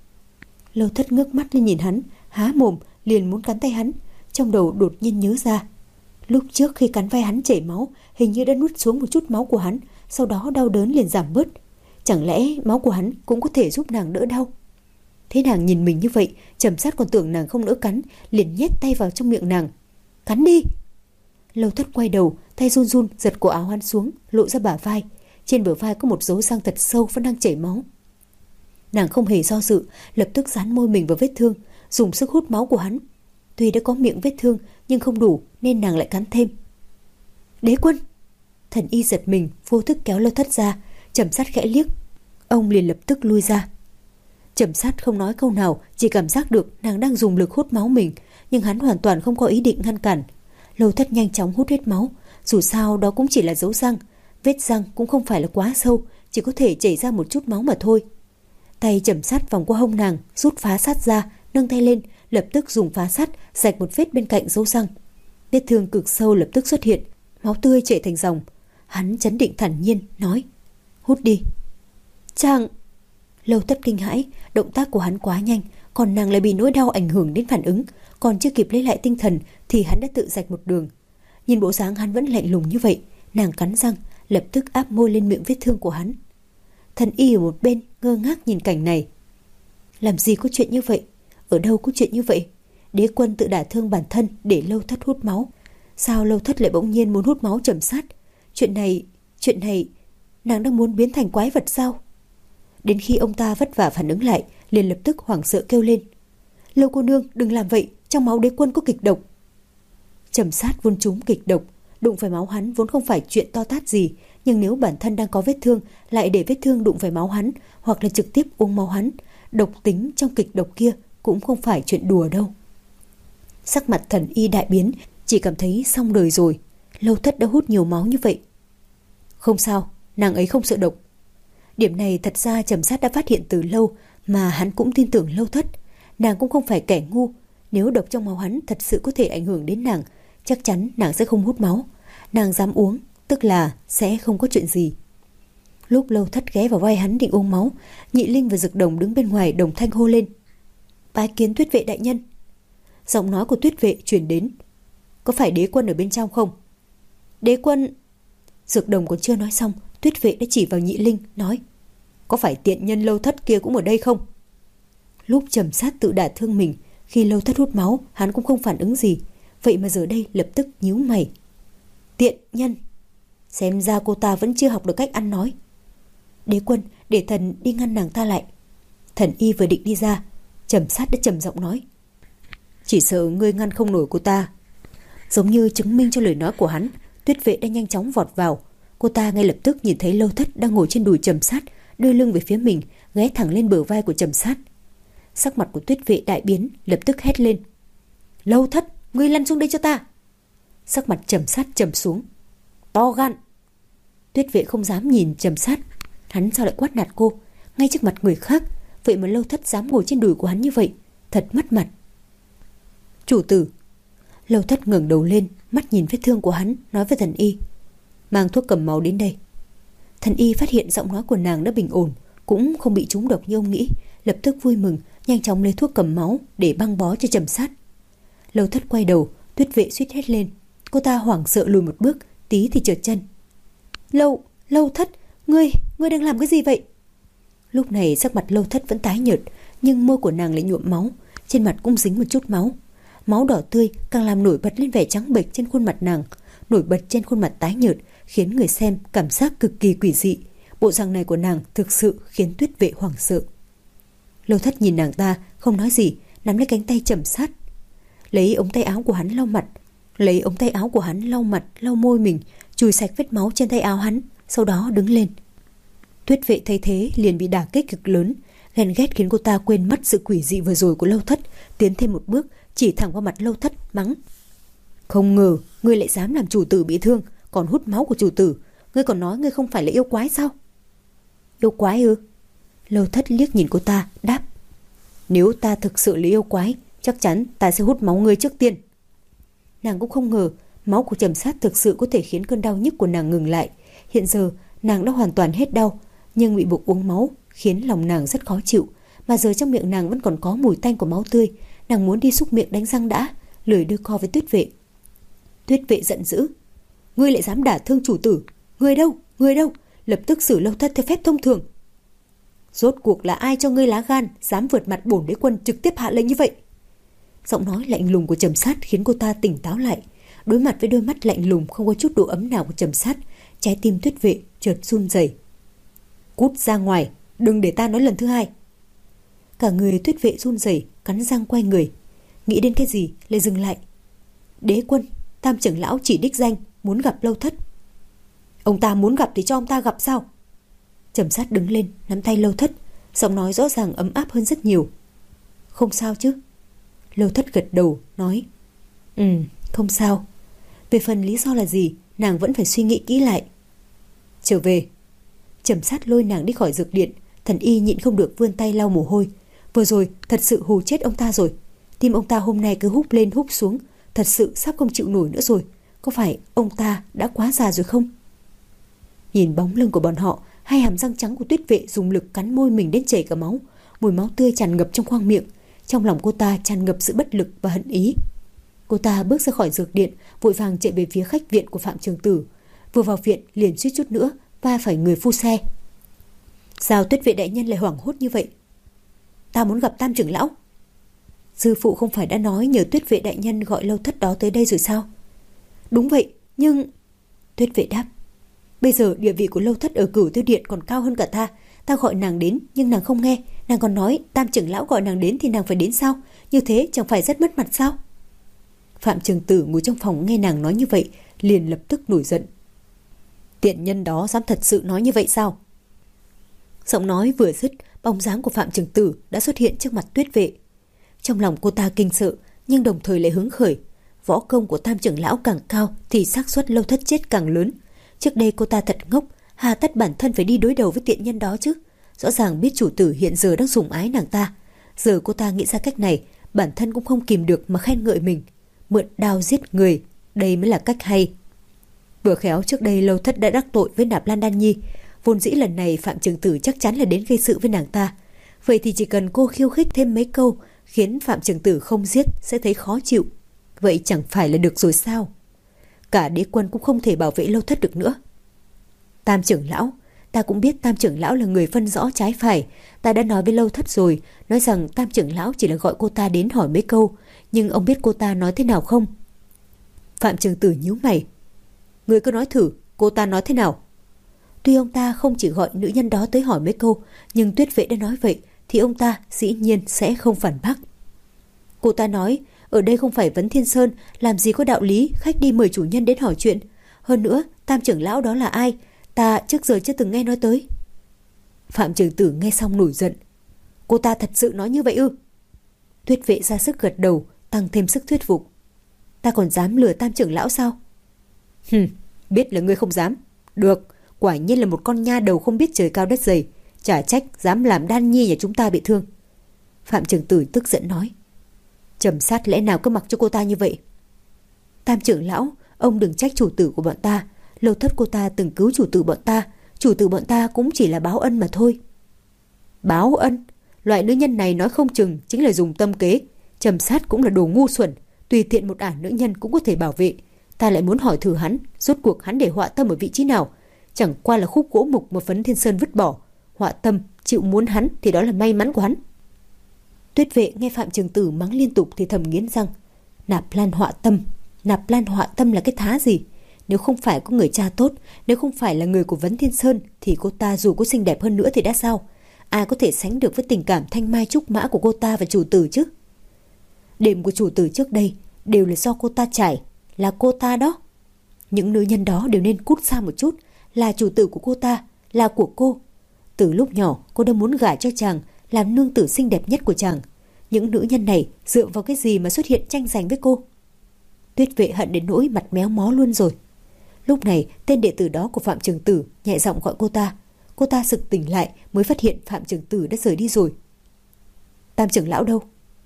Lâu Thất ngước mắt lên nhìn hắn, há mồm liền muốn cắn tay hắn. Trong đầu đột nhiên nhớ ra, lúc trước khi cắn vai hắn chảy máu, hình như đã nuốt xuống một chút máu của hắn, sau đó đau đớn liền giảm bớt. Chẳng lẽ máu của hắn cũng có thể giúp nàng đỡ đau? Thế nàng nhìn mình như vậy, Trầm Sát còn tưởng nàng không nỡ cắn, liền nhét tay vào trong miệng nàng. Cắn đi. Lâu Thất quay đầu, tay run run giật cổ áo hắn xuống, lộ ra bả vai. Trên bờ vai có một dấu răng thật sâu vẫn đang chảy máu. Nàng không hề do dự, lập tức dán môi mình vào vết thương, dùng sức hút máu của hắn. Tuy đã có miệng vết thương nhưng không đủ nên nàng lại cắn thêm. Đế quân. Thần y giật mình, vô thức kéo Lâu Thất ra. Trầm Sát khẽ liếc, ông liền lập tức lui ra. Trầm Sát không nói câu nào, chỉ cảm giác được nàng đang dùng lực hút máu mình, nhưng hắn hoàn toàn không có ý định ngăn cản. Lâu Thất nhanh chóng hút hết máu, dù sao đó cũng chỉ là dấu răng, vết răng cũng không phải là quá sâu, chỉ có thể chảy ra một chút máu mà thôi. Tay Trầm Sát vòng qua hông nàng, rút phá sắt ra, nâng tay lên, lập tức dùng phá sắt rạch một vết bên cạnh dấu răng. Vết thương cực sâu lập tức xuất hiện, máu tươi chảy thành dòng. Hắn trấn định thản nhiên nói, hút đi. Chàng. Lâu Thất kinh hãi, động tác của hắn quá nhanh, còn nàng lại bị nỗi đau ảnh hưởng đến phản ứng, còn chưa kịp lấy lại tinh thần thì hắn đã tự rạch một đường. Nhìn bộ dáng hắn vẫn lạnh lùng như vậy, nàng cắn răng, lập tức áp môi lên miệng vết thương của hắn. Thần y ở một bên ngơ ngác nhìn cảnh này. Làm gì có chuyện như vậy? Ở đâu có chuyện như vậy? Đế quân tự đả thương bản thân để Lâu Thất hút máu. Sao Lâu Thất lại bỗng nhiên muốn hút máu Trầm Sát? Chuyện này, chuyện này, nàng đang muốn biến thành quái vật sao? Đến khi ông ta vất vả phản ứng lại, liền lập tức hoảng sợ kêu lên. Lâu cô nương, đừng làm vậy, trong máu đế quân có kịch độc. Trầm Sát vốn trúng kịch độc, đụng phải máu hắn vốn không phải chuyện to tát gì, nhưng nếu bản thân đang có vết thương, lại để vết thương đụng phải máu hắn, hoặc là trực tiếp uống máu hắn, độc tính trong kịch độc kia cũng không phải chuyện đùa đâu. Sắc mặt thần y đại biến, chỉ cảm thấy xong đời rồi. Lâu Thất đã hút nhiều máu như vậy. Không sao, nàng ấy không sợ độc. Điểm này thật ra Trầm Sát đã phát hiện từ lâu, mà hắn cũng tin tưởng Lâu Thất. Nàng cũng không phải kẻ ngu, nếu độc trong máu hắn thật sự có thể ảnh hưởng đến nàng, chắc chắn nàng sẽ không hút máu. Nàng dám uống, tức là sẽ không có chuyện gì. Lúc Lâu Thất ghé vào vai hắn định uống máu, Nhị Linh và Dực Đồng đứng bên ngoài đồng thanh hô lên. Bái kiến Tuyết vệ đại nhân. Giọng nói của Tuyết vệ truyền đến. Có phải đế quân ở bên trong không? Đế quân... Dực Đồng còn chưa nói xong, Tuyết vệ đã chỉ vào Nhị Linh, nói. Có phải tiện nhân Lâu Thất kia cũng ở đây không? Lúc Trầm Sát tự đả thương mình, khi Lâu Thất hút máu, hắn cũng không phản ứng gì. Vậy mà giờ đây lập tức nhíu mày. Tiện nhân. Xem ra cô ta vẫn chưa học được cách ăn nói. Đế quân, để thần đi ngăn nàng ta lại. Thần y vừa định đi ra, Trầm Sát đã trầm giọng nói. Chỉ sợ ngươi ngăn không nổi cô ta. Giống như chứng minh cho lời nói của hắn, Tuyết vệ đã nhanh chóng vọt vào. Cô ta ngay lập tức nhìn thấy Lâu Thất đang ngồi trên đùi Trầm Sát, đưa lưng về phía mình, ghé thẳng lên bờ vai của Trầm Sát. Sắc mặt của Tuyết vệ đại biến, lập tức hét lên. Lâu Thất, ngươi lăn xuống đây cho ta. Sắc mặt Trầm Sát trầm xuống. To gan. Tuyết Vệ không dám nhìn Trầm Sát. Hắn sao lại quát nạt cô ngay trước mặt người khác? Vậy mà Lâu Thất dám ngồi trên đùi của hắn như vậy, thật mất mặt. Chủ tử. Lâu Thất ngẩng đầu lên, mắt nhìn vết thương của hắn, nói với thần y: mang thuốc cầm máu đến đây. Thần y phát hiện giọng nói của nàng đã bình ổn, cũng không bị trúng độc như ông nghĩ, lập tức vui mừng, nhanh chóng lấy thuốc cầm máu để băng bó cho Trầm Sát. Lâu Thất quay đầu, Tuyết Vệ suýt hét lên. Cô ta hoảng sợ lùi một bước, tí thì trượt chân. Lâu, Lâu Thất, ngươi, ngươi đang làm cái gì vậy? Lúc này sắc mặt Lâu Thất vẫn tái nhợt, nhưng môi của nàng lại nhuộm máu, trên mặt cũng dính một chút máu. Máu đỏ tươi càng làm nổi bật lên vẻ trắng bệch trên khuôn mặt nàng, nổi bật trên khuôn mặt tái nhợt, khiến người xem cảm giác cực kỳ quỷ dị. Bộ dạng này của nàng thực sự khiến Tuyết Vệ hoảng sợ. Lâu Thất nhìn nàng ta, không nói gì, nắm lấy cánh tay Trầm Sát, lấy ống tay áo của hắn lau mặt, lấy ống tay áo của hắn lau mặt, lau môi mình, chùi sạch vết máu trên tay áo hắn, sau đó đứng lên. Tuyết Vệ thấy thế liền bị đả kích cực lớn, ghen ghét khiến cô ta quên mất sự quỷ dị vừa rồi của Lâu Thất, tiến thêm một bước, chỉ thẳng vào mặt Lâu Thất, mắng: không ngờ ngươi lại dám làm chủ tử bị thương, còn hút máu của chủ tử. Ngươi còn nói ngươi không phải là yêu quái sao? Yêu quái ư? Lâu Thất liếc nhìn cô ta, đáp: nếu ta thực sự là yêu quái, chắc chắn ta sẽ hút máu ngươi trước tiên. Nàng cũng không ngờ máu của Trầm Sát thực sự có thể khiến cơn đau nhức của nàng ngừng lại. Hiện giờ nàng đã hoàn toàn hết đau, nhưng bị buộc uống máu khiến lòng nàng rất khó chịu, mà giờ trong miệng nàng vẫn còn có mùi tanh của máu tươi. Nàng muốn đi xúc miệng đánh răng đã, lười đưa co với Tuyết Vệ. Tuyết Vệ giận dữ: ngươi lại dám đả thương chủ tử? Ngươi đâu? Ngươi đâu? Lập tức xử Lâu Thất theo phép thông thường. Rốt cuộc là ai cho ngươi lá gan dám vượt mặt bổn đế quân trực tiếp hạ lệnh như vậy? Giọng nói lạnh lùng của Trầm Sát khiến cô ta tỉnh táo lại. Đối mặt với đôi mắt lạnh lùng không có chút độ ấm nào của Trầm Sát, trái tim Tuyết Vệ chợt run rẩy. Cút ra ngoài, đừng để ta nói lần thứ hai. Cả người Tuyết Vệ run rẩy, cắn răng quay người. Nghĩ đến cái gì lại dừng lại. Đế quân, Tam trưởng lão chỉ đích danh muốn gặp Lâu Thất. Ông ta muốn gặp thì cho ông ta gặp sao? Trầm Sát đứng lên, nắm tay Lâu Thất, giọng nói rõ ràng ấm áp hơn rất nhiều. Không sao chứ? Lâu Thất gật đầu, nói: Ừ, không sao. Về phần lý do là gì, nàng vẫn phải suy nghĩ kỹ lại. Trở về. Trầm Sát lôi nàng đi khỏi dược điện. Thần y nhịn không được vươn tay lau mồ hôi. Vừa rồi thật sự hù chết ông ta rồi. Tim ông ta hôm nay cứ húp lên húp xuống, thật sự sắp không chịu nổi nữa rồi. Có phải ông ta đã quá già rồi không? Nhìn bóng lưng của bọn họ, hai hàm răng trắng của Tuyết Vệ dùng lực cắn môi mình đến chảy cả máu. Mùi máu tươi tràn ngập trong khoang miệng. Trong lòng cô ta tràn ngập sự bất lực và hận ý. Cô ta bước ra khỏi dược điện, vội vàng chạy về phía khách viện của Phạm Trường Tử. Vừa vào viện liền suýt chút nữa va phải người phu xe. Sao Tuyết Vệ đại nhân lại hoảng hốt như vậy? Ta muốn gặp Tam trưởng lão. Sư phụ không phải đã nói nhờ Tuyết Vệ đại nhân gọi Lâu Thất đó tới đây rồi sao? Đúng vậy, nhưng... Tuyết Vệ đáp: bây giờ địa vị của Lâu Thất ở Cửu Tiêu Điện còn cao hơn cả ta. Ta gọi nàng đến nhưng nàng không nghe. Nàng còn nói Tam trưởng lão gọi nàng đến thì nàng phải đến sao? Như thế chẳng phải rất mất mặt sao? Phạm Trường Tử ngồi trong phòng nghe nàng nói như vậy, liền lập tức nổi giận. Tiện nhân đó dám thật sự nói như vậy sao? Giọng nói vừa dứt, bóng dáng của Phạm Trường Tử đã xuất hiện trước mặt Tuyết Vệ. Trong lòng cô ta kinh sợ, nhưng đồng thời lại hứng khởi. Võ công của Tam trưởng lão càng cao thì xác suất Lâu Thất chết càng lớn. Trước đây cô ta thật ngốc, hà tất bản thân phải đi đối đầu với tiện nhân đó chứ. Rõ ràng biết chủ tử hiện giờ đang sủng ái nàng ta. Giờ cô ta nghĩ ra cách này, bản thân cũng không kìm được mà khen ngợi mình. Mượn đao giết người, đây mới là cách hay. Vừa khéo trước đây Lâu Thất đã đắc tội với Nạp Lan Đan Nhi. Vốn dĩ lần này Phạm Trường Tử chắc chắn là đến gây sự với nàng ta. Vậy thì chỉ cần cô khiêu khích thêm mấy câu, khiến Phạm Trường Tử không giết sẽ thấy khó chịu. Vậy chẳng phải là được rồi sao? Cả đế quân cũng không thể bảo vệ Lâu Thất được nữa. Tam trưởng lão, ta cũng biết Tam trưởng lão là người phân rõ trái phải. Ta đã nói với Lâu Thất rồi, nói rằng Tam trưởng lão chỉ là gọi cô ta đến hỏi mấy câu. Nhưng ông biết cô ta nói thế nào không? Phạm Trường Tử nhíu mày. Người cứ nói thử, cô ta nói thế nào? Tuy ông ta không chỉ gọi nữ nhân đó tới hỏi mấy câu, nhưng Tuyết Vệ đã nói vậy thì ông ta dĩ nhiên sẽ không phản bác. Cô ta nói, ở đây không phải Vấn Thiên Sơn, làm gì có đạo lý khách đi mời chủ nhân đến hỏi chuyện. Hơn nữa, Tam trưởng lão đó là ai? Ta trước giờ chưa từng nghe nói tới. Phạm Trường Tử nghe xong nổi giận. Cô ta thật sự nói như vậy ư? Tuyết Vệ ra sức gật đầu, tăng thêm sức thuyết phục. Ta còn dám lừa Tam trưởng lão sao? Hừm, biết là ngươi không dám. Được, quả nhiên là một con nha đầu không biết trời cao đất dày, chả trách dám làm Đan Nhi nhà chúng ta bị thương. Phạm trưởng tử tức giận nói. Trầm Sát lẽ nào cứ mặc cho cô ta như vậy? Tam trưởng lão, ông đừng trách chủ tử của bọn ta. Lâu Thất cô ta từng cứu chủ tử bọn ta, chủ tử bọn ta cũng chỉ là báo ân mà thôi. Báo ân? Loại nữ nhân này nói không chừng chính là dùng tâm kế. Trầm Sát cũng là đồ ngu xuẩn, tùy tiện một ả nữ nhân cũng có thể bảo vệ. Ta lại muốn hỏi thử hắn, rốt cuộc hắn để Họa Tâm ở vị trí nào? Chẳng qua là khúc gỗ mục mà Phấn Thiên Sơn vứt bỏ. Họa Tâm chịu muốn hắn thì đó là may mắn của hắn. Tuyết Vệ nghe Phạm Trường Tử mắng liên tục thì thầm nghiến răng. Nạp Lan Họa Tâm, Nạp Lan Họa Tâm là cái thá gì? Nếu không phải có người cha tốt, nếu không phải là người của Vấn Thiên Sơn, thì cô ta dù có xinh đẹp hơn nữa thì đã sao? Ai có thể sánh được với tình cảm thanh mai trúc mã của cô ta và chủ tử chứ? Đêm của chủ tử trước đây đều là do cô ta trải, là cô ta đó. Những nữ nhân đó đều nên cút xa một chút, là chủ tử của cô ta, là của cô. Từ lúc nhỏ cô đã muốn gả cho chàng, làm nương tử xinh đẹp nhất của chàng. Những nữ nhân này dựa vào cái gì mà xuất hiện tranh giành với cô? Tuyết Vệ hận đến nỗi mặt méo mó luôn rồi. Lúc này tên đệ tử đó của Phạm Trường Tử nhẹ giọng gọi cô ta. Cô ta sực tỉnh lại mới phát hiện Phạm Trường Tử đã rời đi rồi. Tam trưởng lão đâu?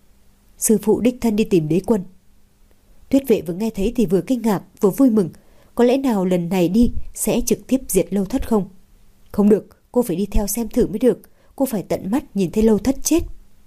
Sư phụ đích thân đi tìm đế quân. Tuyết Vệ vừa nghe thấy thì vừa kinh ngạc vừa vui mừng. Có lẽ nào lần này đi sẽ trực tiếp diệt Lâu Thất không? Không được, cô phải đi theo xem thử mới được. Cô phải tận mắt nhìn thấy Lâu Thất chết.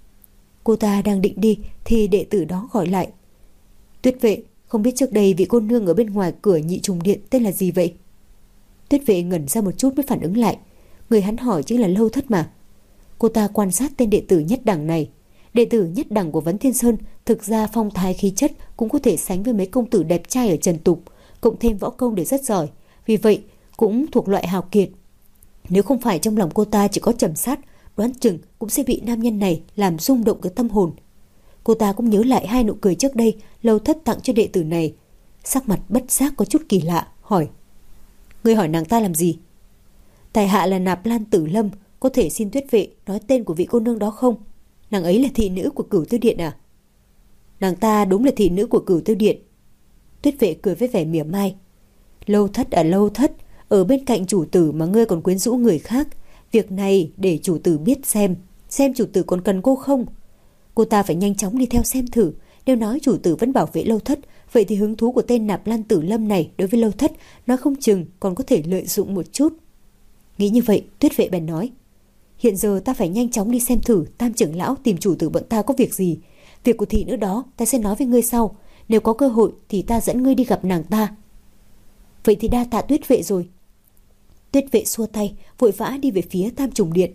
Cô ta đang định đi thì đệ tử đó gọi lại. Tuyết Vệ, không biết trước đây vị cô nương ở bên ngoài cửa Nhị Trùng Điện tên là gì vậy? Tuyết Vệ ngẩn ra một chút mới phản ứng lại. Người hắn hỏi chính là Lâu Thất mà. Cô ta quan sát tên đệ tử nhất đẳng này. Đệ tử nhất đẳng của Vấn Thiên Sơn thực ra phong thái khí chất cũng có thể sánh với mấy công tử đẹp trai ở trần tục, cộng thêm võ công để rất giỏi, vì vậy cũng thuộc loại hào kiệt. Nếu không phải trong lòng cô ta chỉ có Trầm Sát, đoán chừng cũng sẽ bị nam nhân này làm rung động cái tâm hồn. Cô ta cũng nhớ lại hai nụ cười trước đây Lâu Thất tặng cho đệ tử này, sắc mặt bất giác có chút kỳ lạ, hỏi: Ngươi hỏi nàng ta làm gì? Tài hạ là Nạp Lan Tử Lâm, có thể xin Tuyết Vệ nói tên của vị cô nương đó không? Nàng ấy là thị nữ của Cửu Tiêu Điện à? Nàng ta đúng là thị nữ của Cửu Tiêu Điện. Tuyết Vệ cười với vẻ mỉa mai. Lâu Thất à Lâu Thất, ở bên cạnh chủ tử mà ngươi còn quyến rũ người khác. Việc này để chủ tử biết xem, xem chủ tử còn cần cô không. Cô ta phải nhanh chóng đi theo xem thử. Nếu nói chủ tử vẫn bảo vệ Lâu Thất, vậy thì hứng thú của tên Nạp Lan Tử Lâm này đối với Lâu Thất nói không chừng còn có thể lợi dụng một chút. Nghĩ như vậy, Tuyết Vệ bèn nói: Hiện giờ ta phải nhanh chóng đi xem thử Tam trưởng lão tìm chủ tử bọn ta có việc gì. Việc của thị nữ đó ta sẽ nói với ngươi sau. Nếu có cơ hội thì ta dẫn ngươi đi gặp nàng ta. Vậy thì đa tạ Tuyết Vệ rồi. Tuyết Vệ xua tay, vội vã đi về phía Tam Trùng Điện.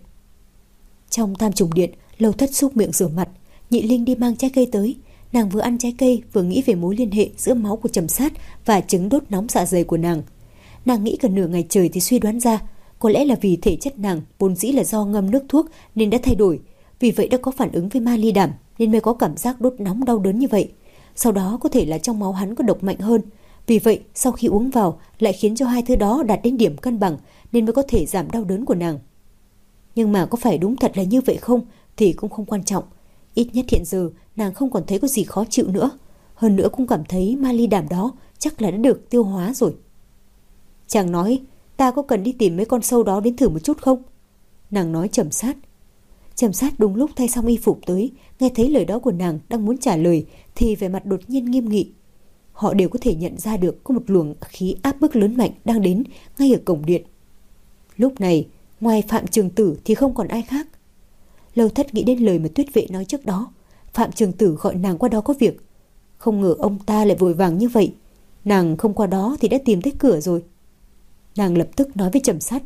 Trong Tam Trùng Điện, Lâu Thất xúc miệng rửa mặt. Nhị Linh đi mang trái cây tới. Nàng vừa ăn trái cây vừa nghĩ về mối liên hệ giữa máu của Trầm Sát và trứng đốt nóng dạ dày của nàng. Nàng nghĩ gần nửa ngày trời thì suy đoán ra, có lẽ là vì thể chất nàng vốn dĩ là do ngâm nước thuốc nên đã thay đổi, vì vậy đã có phản ứng với ma ly đảm nên mới có cảm giác đốt nóng đau đớn như vậy. Sau đó có thể là trong máu hắn có độc mạnh hơn, vì vậy sau khi uống vào lại khiến cho hai thứ đó đạt đến điểm cân bằng nên mới có thể giảm đau đớn của nàng. Nhưng mà có phải đúng thật là như vậy không thì cũng không quan trọng. Ít nhất hiện giờ nàng không còn thấy có gì khó chịu nữa. Hơn nữa cũng cảm thấy ma ly đảm đó chắc là đã được tiêu hóa rồi. Chàng nói: Ta có cần đi tìm mấy con sâu đó đến thử một chút không? Nàng nói Trầm Sát. Trầm Sát đúng lúc thay xong y phục tới, nghe thấy lời đó của nàng đang muốn trả lời thì vẻ mặt đột nhiên nghiêm nghị. Họ đều có thể nhận ra được có một luồng khí áp bức lớn mạnh đang đến ngay ở cổng điện. Lúc này ngoài Phạm Trường Tử thì không còn ai khác. Lâu Thất nghĩ đến lời mà Tuyết Vệ nói trước đó. Phạm Trường Tử gọi nàng qua đó có việc. Không ngờ ông ta lại vội vàng như vậy. Nàng không qua đó thì đã tìm tới cửa rồi. Nàng lập tức nói với Trầm Sát: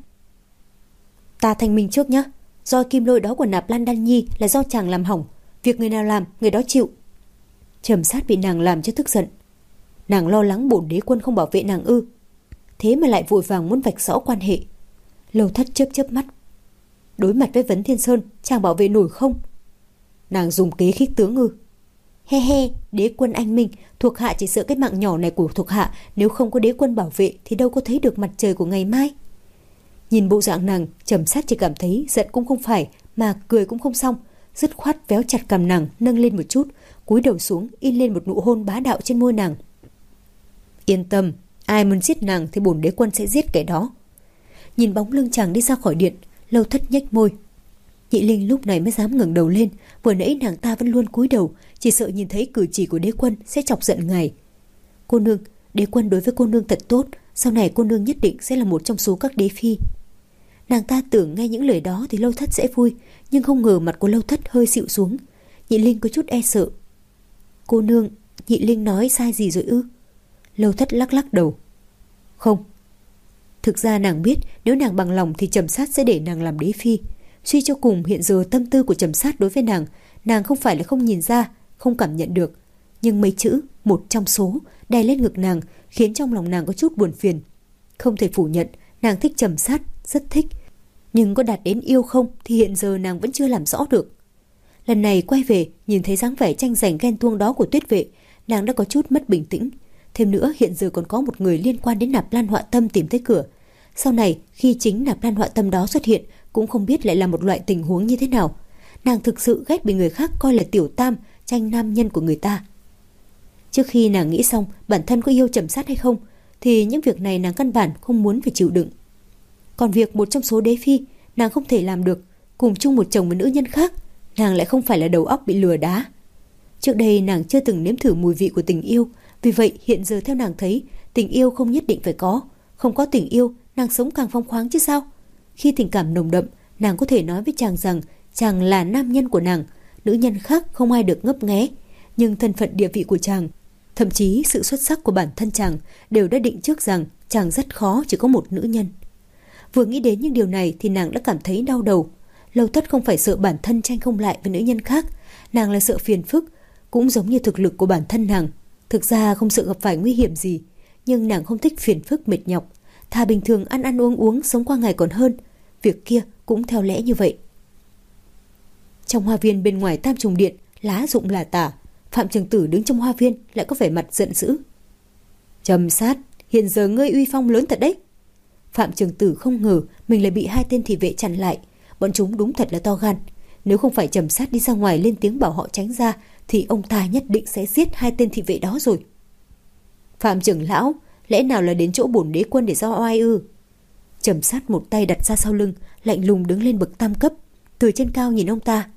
Ta thanh minh trước nhé. Roi kim lôi đó của Nạp Lan Đan Nhi là do chàng làm hỏng. Việc người nào làm người đó chịu. Trầm Sát bị nàng làm cho tức giận. Nàng lo lắng bổn đế quân không bảo vệ nàng ư? Thế mà lại vội vàng muốn vạch rõ quan hệ. Lâu Thất chớp chớp mắt. Đối mặt với Vấn Thiên Sơn, chàng bảo vệ nổi không? Nàng dùng kế khích tướng ư? He he, đế quân anh minh, thuộc hạ chỉ sợ cái mạng nhỏ này của thuộc hạ, nếu không có đế quân bảo vệ thì đâu có thấy được mặt trời của ngày mai. Nhìn bộ dạng nàng, Trầm Sát chỉ cảm thấy giận cũng không phải, mà cười cũng không xong, dứt khoát véo chặt cằm nàng, nâng lên một chút, cúi đầu xuống in lên một nụ hôn bá đạo trên môi nàng. Yên tâm, ai muốn giết nàng thì bổn đế quân sẽ giết kẻ đó. nhìn bóng lưng chàng đi ra khỏi điện, Lâu Thất nhếch môi. Nhị Linh lúc này mới dám ngẩng đầu lên, vừa nãy nàng ta vẫn luôn cúi đầu, chỉ sợ nhìn thấy cử chỉ của đế quân sẽ chọc giận ngài. Cô nương, đế quân đối với cô nương thật tốt, sau này cô nương nhất định sẽ là một trong số các đế phi. Nàng ta tưởng nghe những lời đó thì Lâu Thất sẽ vui, nhưng không ngờ mặt của Lâu Thất hơi xịu xuống. Nhị Linh có chút e sợ. Cô nương, Nhị Linh nói sai gì rồi ư? Lâu Thất lắc lắc đầu. Không. Thực ra nàng biết nếu nàng bằng lòng thì Trầm Sát sẽ để nàng làm đế phi. Suy cho cùng hiện giờ tâm tư của Trầm Sát đối với nàng, nàng không phải là không nhìn ra, không cảm nhận được. Nhưng mấy chữ một trong số đè lên ngực nàng khiến trong lòng nàng có chút buồn phiền. Không thể phủ nhận, nàng thích Trầm Sát, rất thích. Nhưng có đạt đến yêu không thì hiện giờ nàng vẫn chưa làm rõ được. Lần này quay về, nhìn thấy dáng vẻ tranh giành ghen tuông đó của Tuyết Vệ, nàng đã có chút mất bình tĩnh. Thêm nữa hiện giờ còn có một người liên quan đến Nạp Lan Họa Tâm tìm tới cửa. Sau này khi chính Nạp Lan Họa Tâm đó xuất hiện, cũng không biết lại là một loại tình huống như thế nào. Nàng thực sự ghét bị người khác coi là tiểu tam, tranh nam nhân của người ta. Trước khi nàng nghĩ xong bản thân có yêu Trầm Sát hay không, thì những việc này nàng căn bản không muốn phải chịu đựng. Còn việc một trong số đế phi, nàng không thể làm được. Cùng chung một chồng với nữ nhân khác, nàng lại không phải là đầu óc bị lừa đá. Trước đây nàng chưa từng nếm thử mùi vị của tình yêu, vì vậy hiện giờ theo nàng thấy, tình yêu không nhất định phải có. Không có tình yêu, nàng sống càng phóng khoáng chứ sao. Khi tình cảm nồng đậm, nàng có thể nói với chàng rằng chàng là nam nhân của nàng, nữ nhân khác không ai được ngấp nghé. Nhưng thân phận địa vị của chàng, thậm chí sự xuất sắc của bản thân chàng đều đã định trước rằng chàng rất khó chỉ có một nữ nhân. Vừa nghĩ đến những điều này thì nàng đã cảm thấy đau đầu. Lâu Thất không phải sợ bản thân tranh không lại với nữ nhân khác, nàng là sợ phiền phức, cũng giống như thực lực của bản thân nàng. Thực ra không sợ gặp phải nguy hiểm gì, nhưng nàng không thích phiền phức mệt nhọc, thà bình thường ăn ăn uống uống sống qua ngày còn hơn. Việc kia cũng theo lẽ như vậy. Trong hoa viên bên ngoài Tam Trùng Điện, lá rụng là tả. Phạm Trường Tử đứng trong hoa viên lại có vẻ mặt giận dữ. Trầm Sát, hiện giờ ngươi uy phong lớn thật đấy. Phạm Trường Tử không ngờ mình lại bị hai tên thị vệ chặn lại. Bọn chúng đúng thật là to gan. Nếu không phải Trầm Sát đi ra ngoài lên tiếng bảo họ tránh ra, thì ông ta nhất định sẽ giết hai tên thị vệ đó rồi. Phạm trưởng lão, lẽ nào là đến chỗ bổn đế quân để giao oai ư? Trầm Sát một tay đặt ra sau lưng, lạnh lùng đứng lên bậc tam cấp, từ trên cao nhìn ông ta.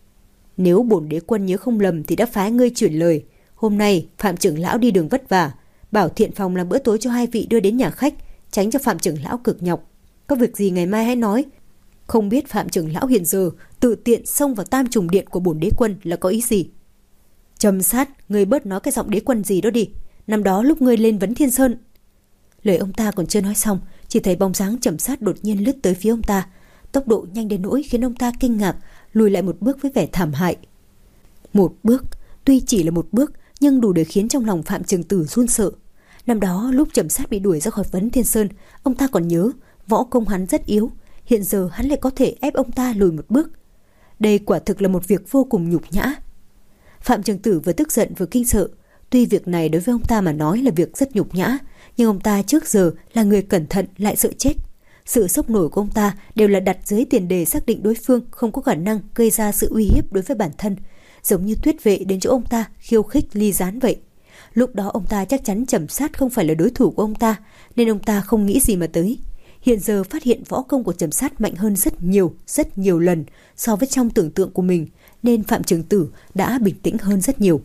Nếu bổn đế quân nhớ không lầm thì đã phái ngươi chuyển lời. Hôm nay Phạm trưởng lão đi đường vất vả, bảo thiện phòng làm bữa tối cho hai vị đưa đến nhà khách, tránh cho Phạm trưởng lão cực nhọc. Có việc gì ngày mai hãy nói. Không biết Phạm trưởng lão hiện giờ tự tiện xông vào Tam Trùng Điện của bổn đế quân là có ý gì? Trầm Sát, ngươi bớt nói cái giọng đế quân gì đó đi. Năm đó lúc ngươi lên Vấn Thiên Sơn. Lời ông ta còn chưa nói xong, chỉ thấy bóng dáng Trầm Sát đột nhiên lướt tới phía ông ta, tốc độ nhanh đến nỗi khiến ông ta kinh ngạc, lùi lại một bước với vẻ thảm hại. Một bước, tuy chỉ là một bước, nhưng đủ để khiến trong lòng Phạm Trường Tử run sợ. Năm đó lúc Trầm Sát bị đuổi ra khỏi Vấn Thiên Sơn, ông ta còn nhớ võ công hắn rất yếu, hiện giờ hắn lại có thể ép ông ta lùi một bước. Đây quả thực là một việc vô cùng nhục nhã. Phạm Trường Tử vừa tức giận vừa kinh sợ. Tuy việc này đối với ông ta mà nói là việc rất nhục nhã, nhưng ông ta trước giờ là người cẩn thận lại sợ chết. Sự sốc nổi của ông ta đều là đặt dưới tiền đề xác định đối phương không có khả năng gây ra sự uy hiếp đối với bản thân, giống như Tuyết Vệ đến chỗ ông ta khiêu khích ly gián vậy. Lúc đó ông ta chắc chắn Trầm Sát không phải là đối thủ của ông ta, nên ông ta không nghĩ gì mà tới. Hiện giờ phát hiện võ công của Trầm Sát mạnh hơn rất nhiều, rất nhiều lần so với trong tưởng tượng của mình, nên Phạm Trường Tử đã bình tĩnh hơn rất nhiều.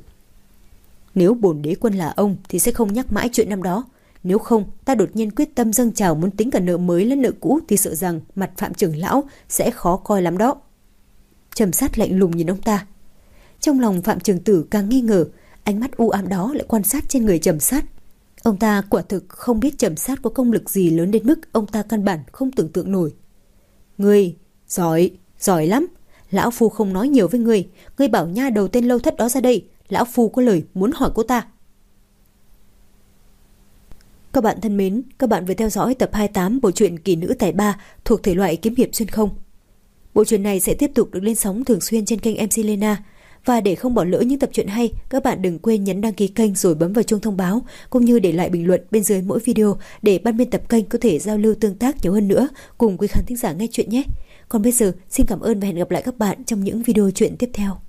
Nếu bổn đế quân là ông thì sẽ không nhắc mãi chuyện năm đó. Nếu không, ta đột nhiên quyết tâm dâng trào muốn tính cả nợ mới lẫn nợ cũ thì sợ rằng mặt Phạm trưởng lão sẽ khó coi lắm đó. Trầm Sát lạnh lùng nhìn ông ta. Trong lòng Phạm Trường Tử càng nghi ngờ, ánh mắt u ám đó lại quan sát trên người Trầm Sát. Ông ta quả thực không biết Trầm Sát có công lực gì lớn đến mức ông ta căn bản không tưởng tượng nổi. Ngươi, giỏi, giỏi lắm. Lão Phu không nói nhiều với ngươi. Ngươi bảo nha đầu tên Lâu Thất đó ra đây. Lão Phu có lời muốn hỏi cô ta. Các bạn thân mến, các bạn vừa theo dõi tập hai mươi tám bộ truyện Kỳ Nữ Tài Ba thuộc thể loại kiếm hiệp xuyên không. Bộ truyện này sẽ tiếp tục được lên sóng thường xuyên trên kênh em xê Lena. Và để không bỏ lỡ những tập truyện hay, các bạn đừng quên nhấn đăng ký kênh rồi bấm vào chuông thông báo, cũng như để lại bình luận bên dưới mỗi video để ban biên tập kênh có thể giao lưu tương tác nhiều hơn nữa cùng quý khán thính giả nghe chuyện nhé. Còn bây giờ, xin cảm ơn và hẹn gặp lại các bạn trong những video truyện tiếp theo.